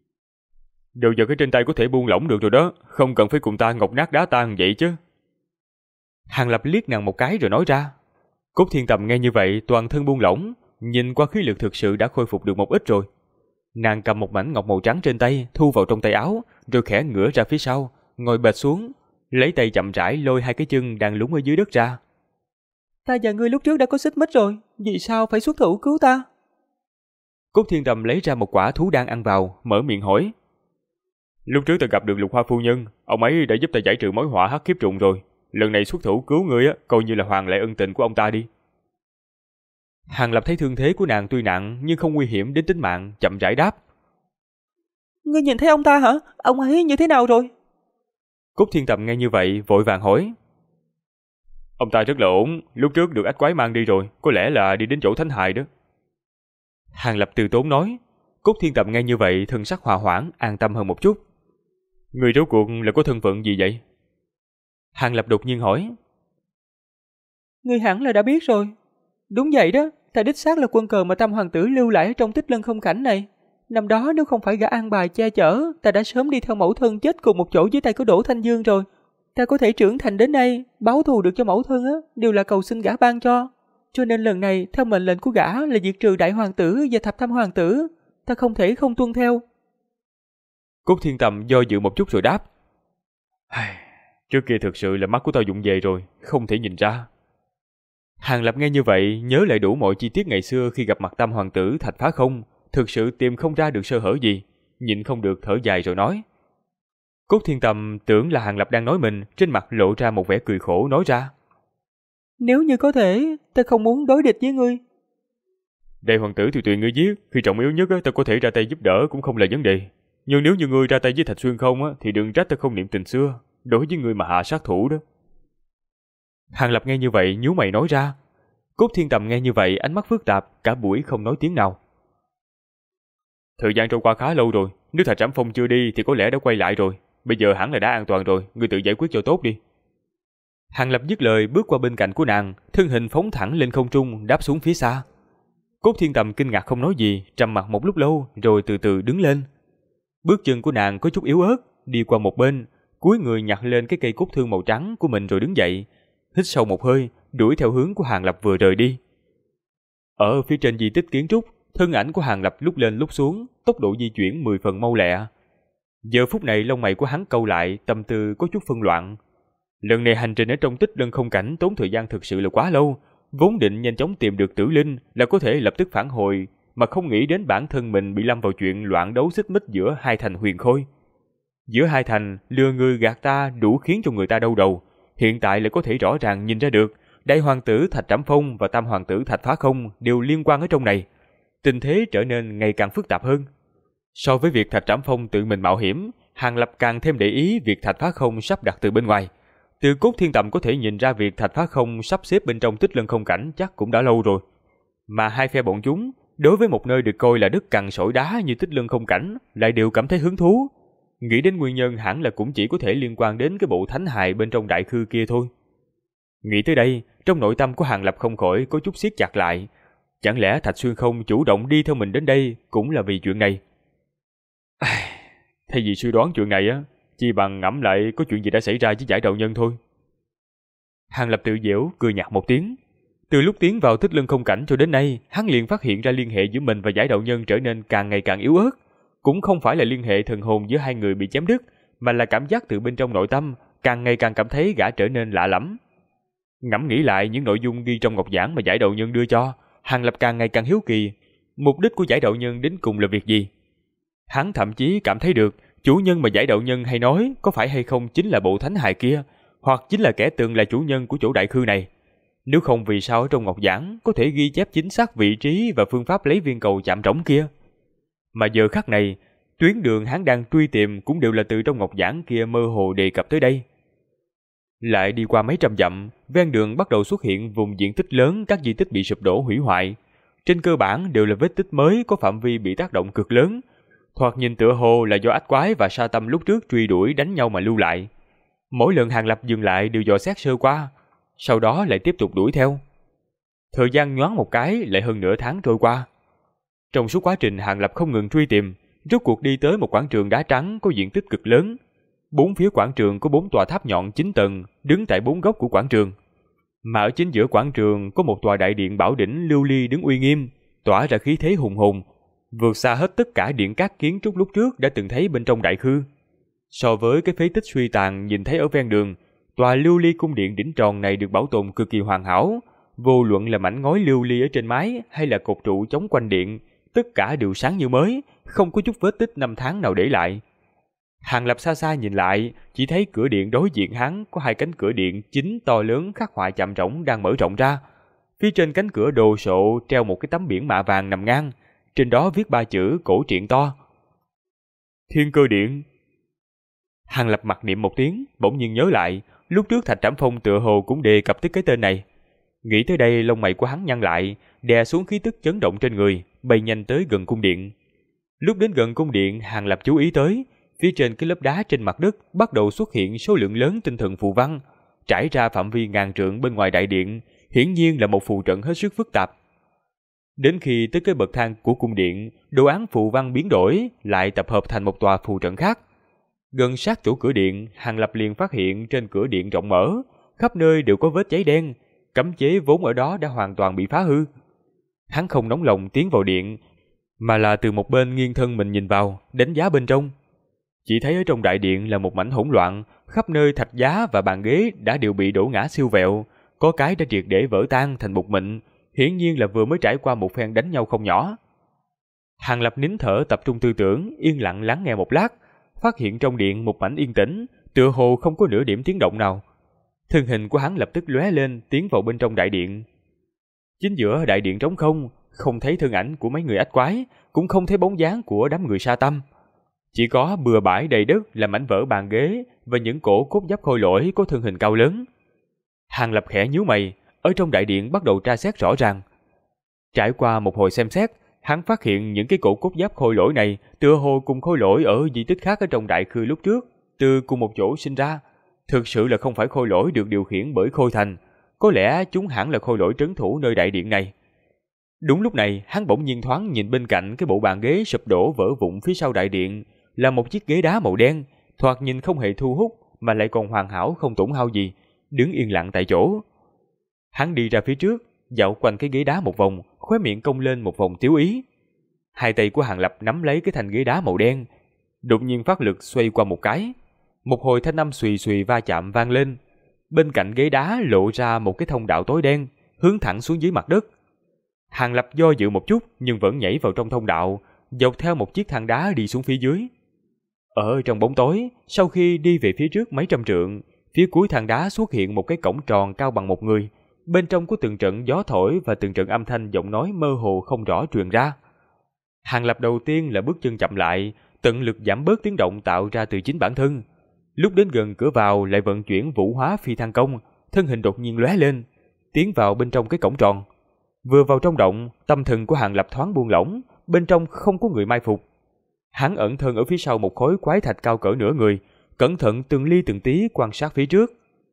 Đồ vật ở trên tay có thể buông lỏng được rồi đó, không cần phải cùng ta ngọc nát đá tan vậy chứ. Hàng Lập liếc nàng một cái rồi nói ra. Cốt Thiên Tầm nghe như vậy toàn thân buông lỏng, nhìn qua khí lực thực sự đã khôi phục được một ít rồi. Nàng cầm một mảnh ngọc màu trắng trên tay, thu vào trong tay áo, rồi khẽ ngửa ra phía sau, ngồi bệt xuống, lấy tay chậm rãi lôi 2 cái chân đang lún ở dưới đất ra. Ta và ngươi lúc trước đã có xích mích rồi, vì sao phải xuất thủ cứu ta? Cốt Thiên Tầm lấy ra một quả thú đan ăn vào, mở miệng hỏi. Lúc trước ta gặp được Lục Hoa phu nhân, ông ấy đã giúp ta giải trừ mối họa hắc kiếp trùng rồi. Lần này xuất thủ cứu ngươi á, coi như là hoàn lại ân tình của ông ta đi. Hàng Lập thấy thương thế của nàng tuy nặng nhưng không nguy hiểm đến tính mạng, chậm rãi đáp. Ngươi nhìn thấy ông ta hả? Ông ấy như thế nào rồi? Cốt Thiên Tầm nghe như vậy vội vàng hỏi. Ông ta rất là ổn, lúc trước được ách quái mang đi rồi, có lẽ là đi đến chỗ Thánh Hài đó. Hàng Lập từ tốn nói. Cốt Thiên Tầm nghe như vậy thân sắc hòa hoãn, an tâm hơn một chút. Người rốt cuộc là có thân phận gì vậy? Hàng Lập đột nhiên hỏi. Ngươi hẳn là đã biết rồi. Đúng vậy đó, ta đích xác là quân cờ mà Tam Hoàng tử lưu lại trong Tích Lân Không Cảnh này. Năm đó nếu không phải gã an bài che chở, ta đã sớm đi theo mẫu thân chết cùng một chỗ dưới tay của Đỗ Thanh Dương rồi. Ta có thể trưởng thành đến nay, báo thù được cho mẫu thân á, đều là cầu xin gã ban cho. Cho nên lần này, theo mệnh lệnh của gã là diệt trừ Đại Hoàng tử và Thập Tam Hoàng tử, ta không thể không tuân theo. Cốt Thiên Tầm do dự một chút rồi đáp. Trước kia thực sự là mắt của tao vụng về rồi, không thể nhìn ra. Hàng Lập nghe như vậy, nhớ lại đủ mọi chi tiết ngày xưa khi gặp mặt Tam Hoàng tử Thạch Phá Không, thực sự tìm không ra được sơ hở gì, nhịn không được thở dài rồi nói. Cốt Thiên Tầm tưởng là Hàng Lập đang nói mình, trên mặt lộ ra một vẻ cười khổ nói ra. Nếu như có thể, ta không muốn đối địch với ngươi. Đại Hoàng tử thì tùy ngươi giết, khi trọng yếu nhất ta có thể ra tay giúp đỡ cũng không là vấn đề. Nhưng nếu như ngươi ra tay với Thạch Xuyên không thì đừng trách ta không niệm tình xưa, đối với ngươi mà hạ sát thủ đó. Hàng Lập nghe như vậy nhíu mày nói ra. Cốt Thiên Tầm nghe như vậy ánh mắt phức tạp, cả buổi không nói tiếng nào. Thời gian trôi qua khá lâu rồi, nếu Thạch Trảm Phong chưa đi thì có lẽ đã quay lại rồi. Bây giờ hẳn là đã an toàn rồi, ngươi tự giải quyết cho tốt đi. Hàng Lập dứt lời bước qua bên cạnh của nàng, thân hình phóng thẳng lên không trung, đáp xuống phía xa. Cốt Thiên Tầm kinh ngạc không nói gì, trầm mặc một lúc lâu rồi từ từ đứng lên. Bước chân của nàng có chút yếu ớt, đi qua một bên, cúi người nhặt lên cái cây cốt thương màu trắng của mình rồi đứng dậy, hít sâu một hơi, đuổi theo hướng của Hàng Lập vừa rời đi. Ở phía trên di tích kiến trúc, thân ảnh của Hàng Lập lúc lên lúc xuống, tốc độ di chuyển 10 phần mau lẹ. Giờ phút này lông mày của hắn cau lại, tâm tư có chút phân loạn. Lần này hành trình ở trong Tích Lân Không Cảnh tốn thời gian thực sự là quá lâu, vốn định nhanh chóng tìm được Tử Linh là có thể lập tức phản hồi, mà không nghĩ đến bản thân mình bị lâm vào chuyện loạn đấu xích mích giữa 2 thành Huyền Khôi. Giữa 2 thành, lừa người gạt ta đủ khiến cho người ta đau đầu, hiện tại lại có thể rõ ràng nhìn ra được đại hoàng tử Thạch Trảm Phong và tam hoàng tử Thạch Phá Không đều liên quan ở trong này. Tình thế trở nên ngày càng phức tạp hơn. So với việc Thạch Trảm Phong tự mình mạo hiểm, Hàng Lập càng thêm để ý việc Thạch Phá Không sắp đặt từ bên ngoài. Từ cốt thiên tầm có thể nhìn ra việc Thạch Phá Không sắp xếp bên trong tích lân không cảnh chắc cũng đã lâu rồi. Mà hai phe bọn chúng, đối với một nơi được coi là đất cằn sỏi đá như tích lân không cảnh, lại đều cảm thấy hứng thú. Nghĩ đến nguyên nhân hẳn là cũng chỉ có thể liên quan đến cái bộ thánh hài bên trong đại khư kia thôi. Nghĩ tới đây, trong nội tâm của Hàng Lập không khỏi có chút siết chặt lại. Chẳng lẽ Thạch Xuyên Không chủ động đi theo mình đến đây cũng là vì chuyện này? Thay vì suy đoán chuyện này á, chi bằng ngẫm lại có chuyện gì đã xảy ra với giải đạo nhân thôi. Hàng Lập tự giễu cười nhạt một tiếng. Từ lúc tiến vào tích lân không cảnh cho đến nay, hắn liền phát hiện ra liên hệ giữa mình và giải đạo nhân trở nên càng ngày càng yếu ớt. Cũng không phải là liên hệ thần hồn giữa hai người bị chém đứt, mà là cảm giác từ bên trong nội tâm, càng ngày càng cảm thấy gã trở nên lạ lẫm. Ngẫm nghĩ lại những nội dung ghi trong ngọc giảng mà giải đạo nhân đưa cho, Hàng Lập càng ngày càng hiếu kỳ, mục đích của giải đạo nhân đến cùng là việc gì? Hắn thậm chí cảm thấy được, chủ nhân mà giải đạo nhân hay nói có phải hay không chính là bộ thánh hài kia, hoặc chính là kẻ từng là chủ nhân của chỗ đại khư này. Nếu không vì sao ở trong ngọc giảng có thể ghi chép chính xác vị trí và phương pháp lấy viên cầu chạm trống kia. Mà giờ khắc này, tuyến đường hắn đang truy tìm cũng đều là từ trong ngọc giảng kia mơ hồ đề cập tới đây. Lại đi qua mấy trăm dặm, ven đường bắt đầu xuất hiện vùng diện tích lớn các di tích bị sụp đổ hủy hoại. Trên cơ bản đều là vết tích mới có phạm vi bị tác động cực lớn. Thoạt nhìn tựa hồ là do ách quái và sa tâm lúc trước truy đuổi đánh nhau mà lưu lại. Mỗi lần Hàng Lập dừng lại đều dò xét sơ qua, sau đó lại tiếp tục đuổi theo. Thời gian nhoáng một cái lại hơn nửa tháng trôi qua. Trong suốt quá trình Hàng Lập không ngừng truy tìm, rốt cuộc đi tới một quảng trường đá trắng có diện tích cực lớn. Bốn phía quảng trường có 4 tòa tháp nhọn 9 tầng đứng tại 4 góc của quảng trường. Mà ở chính giữa quảng trường có một tòa đại điện bảo đỉnh lưu ly đứng uy nghiêm, tỏa ra khí thế hùng hồn, vượt xa hết tất cả điện các kiến trúc lúc trước đã từng thấy bên trong đại khư. So với cái phế tích suy tàn nhìn thấy ở ven đường, tòa lưu ly cung điện đỉnh tròn này được bảo tồn cực kỳ hoàn hảo, vô luận là mảnh ngói lưu ly ở trên mái hay là cột trụ chống quanh điện, tất cả đều sáng như mới, không có chút vết tích năm tháng nào để lại. Hàng Lập xa xa nhìn lại, chỉ thấy cửa điện đối diện hắn có 2 cánh cửa điện chính to lớn khắc họa chạm trống đang mở rộng ra. Phía trên cánh cửa đồ sộ treo một cái tấm biển mạ vàng nằm ngang, trên đó viết 3 chữ cổ truyện to: Thiên Cơ Điện. Hàng Lập mặc niệm một tiếng, bỗng nhiên nhớ lại, lúc trước Thạch Trảm Phong tựa hồ cũng đề cập tới cái tên này. Nghĩ tới đây, lông mày của hắn nhăn lại, đè xuống khí tức chấn động trên người, bay nhanh tới gần cung điện. Lúc đến gần cung điện, Hàng Lập chú ý tới, phía trên cái lớp đá trên mặt đất bắt đầu xuất hiện số lượng lớn tinh thần phù văn, trải ra phạm vi ngàn trượng bên ngoài đại điện, hiển nhiên là một phù trận hết sức phức tạp. Đến khi tới cái bậc thang của cung điện, đồ án phù văn biến đổi, lại tập hợp thành một tòa phù trận khác. Gần sát chỗ cửa điện, Hàng Lập liền phát hiện trên cửa điện rộng mở, khắp nơi đều có vết cháy đen, cấm chế vốn ở đó đã hoàn toàn bị phá hư. Hắn không nóng lòng tiến vào điện, mà là từ một bên nghiêng thân mình nhìn vào, đánh giá bên trong. Chỉ thấy ở trong đại điện là một mảnh hỗn loạn, khắp nơi thạch giá và bàn ghế đã đều bị đổ ngã siêu vẹo, có cái đã triệt để vỡ tan thành bột mịn, hiển nhiên là vừa mới trải qua một phen đánh nhau không nhỏ. Hàng Lập nín thở tập trung tư tưởng, yên lặng lắng nghe một lát, phát hiện trong điện một mảnh yên tĩnh, tựa hồ không có nửa điểm tiếng động nào. Thân hình của hắn lập tức lóe lên, tiến vào bên trong đại điện. Chính giữa đại điện trống không, không thấy thân ảnh của mấy người ách quái, cũng không thấy bóng dáng của đám người sa tâm. Chỉ có bừa bãi đầy đất là mảnh vỡ bàn ghế và những cổ cốt giáp khôi lỗi có thân hình cao lớn. Hàng Lập khẽ nhíu mày, ở trong đại điện bắt đầu tra xét rõ ràng. Trải qua một hồi xem xét, hắn phát hiện những cái cổ cốt giáp khôi lỗi này tựa hồ cùng khôi lỗi ở di tích khác ở trong đại khư lúc trước, từ cùng một chỗ sinh ra. Thực sự là không phải khôi lỗi được điều khiển bởi Khôi Thành, có lẽ chúng hẳn là khôi lỗi trấn thủ nơi đại điện này. Đúng lúc này, hắn bỗng nhiên thoáng nhìn bên cạnh cái bộ bàn ghế sụp đổ vỡ vụn phía sau đại điện, là một chiếc ghế đá màu đen, thoạt nhìn không hề thu hút mà lại còn hoàn hảo không tổn hao gì, đứng yên lặng tại chỗ. Hắn đi ra phía trước, dạo quanh cái ghế đá một vòng, khóe miệng cong lên một vòng tiếu ý. Hai tay của Hàng Lập nắm lấy cái thanh ghế đá màu đen, đột nhiên phát lực xoay qua một cái. Một hồi thanh âm xùy xùy va chạm vang lên. Bên cạnh ghế đá lộ ra một cái thông đạo tối đen, hướng thẳng xuống dưới mặt đất. Hàng Lập do dự một chút nhưng vẫn nhảy vào trong thông đạo, dọc theo một chiếc thang đá đi xuống phía dưới. Ở trong bóng tối, sau khi đi về phía trước mấy trăm trượng, Phía cuối thang đá xuất hiện một cái cổng tròn cao bằng một người. Bên trong có từng trận gió thổi và từng trận âm thanh giọng nói mơ hồ không rõ truyền ra. Hàng Lập đầu tiên là bước chân chậm lại, tận lực giảm bớt tiếng động tạo ra từ chính bản thân. Lúc đến gần cửa vào lại vận chuyển vũ hóa phi thăng công, thân hình đột nhiên lóe lên, tiến vào bên trong cái cổng tròn. Vừa vào trong động, tâm thần của Hàng Lập thoáng buông lỏng, bên trong không có người mai phục. Hắn ẩn thân ở phía sau một khối quái thạch cao cỡ nửa người, cẩn thận từng ly từng tí quan sát phía trước.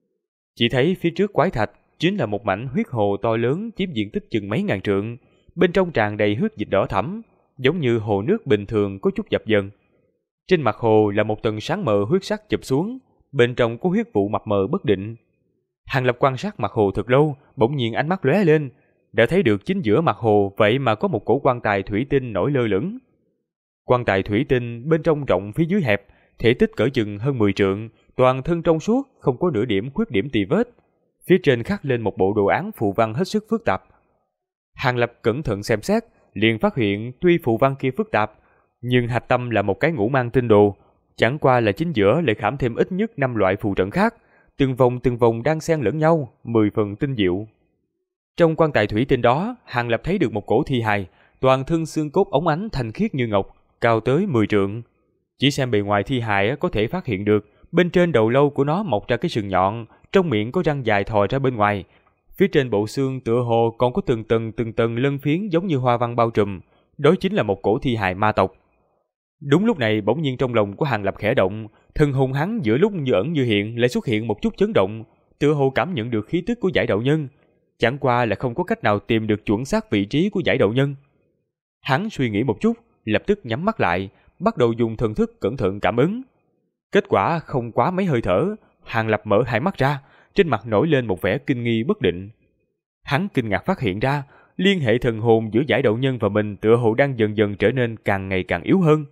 Chỉ thấy phía trước quái thạch chính là một mảnh huyết hồ to lớn chiếm diện tích chừng mấy ngàn trượng, bên trong tràn đầy huyết dịch đỏ thẫm, giống như hồ nước bình thường có chút dập dần. Trên mặt hồ là một tầng sáng mờ huyết sắc chụp xuống, bên trong có huyết vụ mập mờ bất định. Hàng Lập quan sát mặt hồ thật lâu, bỗng nhiên ánh mắt lóe lên, đã thấy được chính giữa mặt hồ vậy mà có một cổ quan tài thủy tinh nổi lơ lửng. Quan tài thủy tinh bên trong rộng phía dưới hẹp, thể tích cỡ chừng hơn 10 trượng, toàn thân trong suốt, không có nửa điểm khuyết điểm tì vết. Phía trên khắc lên một bộ đồ án phù văn hết sức phức tạp. Hàng Lập cẩn thận xem xét, liền phát hiện tuy phù văn kia phức tạp, nhưng hạch tâm là một cái ngũ mang tinh đồ, chẳng qua là chính giữa lại khảm thêm ít nhất 5 loại phù trận khác, từng vòng đang xen lẫn nhau, 10 phần tinh diệu. Trong quan tài thủy tinh đó, Hàng Lập thấy được một cổ thi hài, toàn thân xương cốt óng ánh thanh khiết như ngọc, cao tới 10 trượng. Chỉ xem bề ngoài thi hài có thể phát hiện được, bên trên đầu lâu của nó mọc ra cái sừng nhọn, trong miệng có răng dài thò ra bên ngoài. Phía trên bộ xương tựa hồ còn có từng tầng lân phiến giống như hoa văn bao trùm, đó chính là một cổ thi hài ma tộc. Đúng lúc này bỗng nhiên trong lòng của Hàng Lập khẽ động, thân hồn hắn giữa lúc như ẩn như hiện lại xuất hiện một chút chấn động, tựa hồ cảm nhận được khí tức của giải đạo nhân, chẳng qua là không có cách nào tìm được chuẩn xác vị trí của giải đạo nhân. Hắn suy nghĩ một chút, lập tức nhắm mắt lại, bắt đầu dùng thần thức cẩn thận cảm ứng. Kết quả không quá mấy hơi thở, Hàng Lập mở hai mắt ra, trên mặt nổi lên một vẻ kinh nghi bất định. Hắn kinh ngạc phát hiện ra, liên hệ thần hồn giữa giải đạo nhân và mình tựa hồ đang dần dần trở nên càng ngày càng yếu hơn.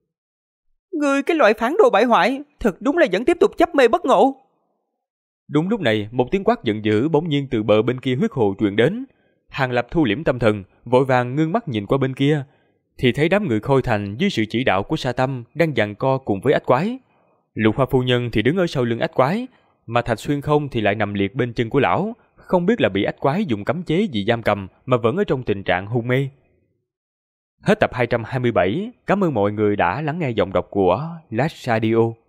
Ngươi cái loại phản đồ bại hoại, thật đúng là vẫn tiếp tục chấp mê bất ngộ. Đúng lúc này, một tiếng quát giận dữ bỗng nhiên từ bờ bên kia huyết hồ truyền đến. Hàng Lập thu liễm tâm thần, vội vàng ngưng mắt nhìn qua bên kia, thì thấy đám người Khôi Thành dưới sự chỉ đạo của Sa Tâm đang giằng co cùng với ách quái. Lục Hoa phu nhân thì đứng ở sau lưng ách quái, mà Thạch Xuyên Không thì lại nằm liệt bên chân của lão, không biết là bị ách quái dùng cấm chế gì giam cầm mà vẫn ở trong tình trạng hôn mê. Hết tập 227, cảm ơn mọi người đã lắng nghe giọng đọc của Last Radio.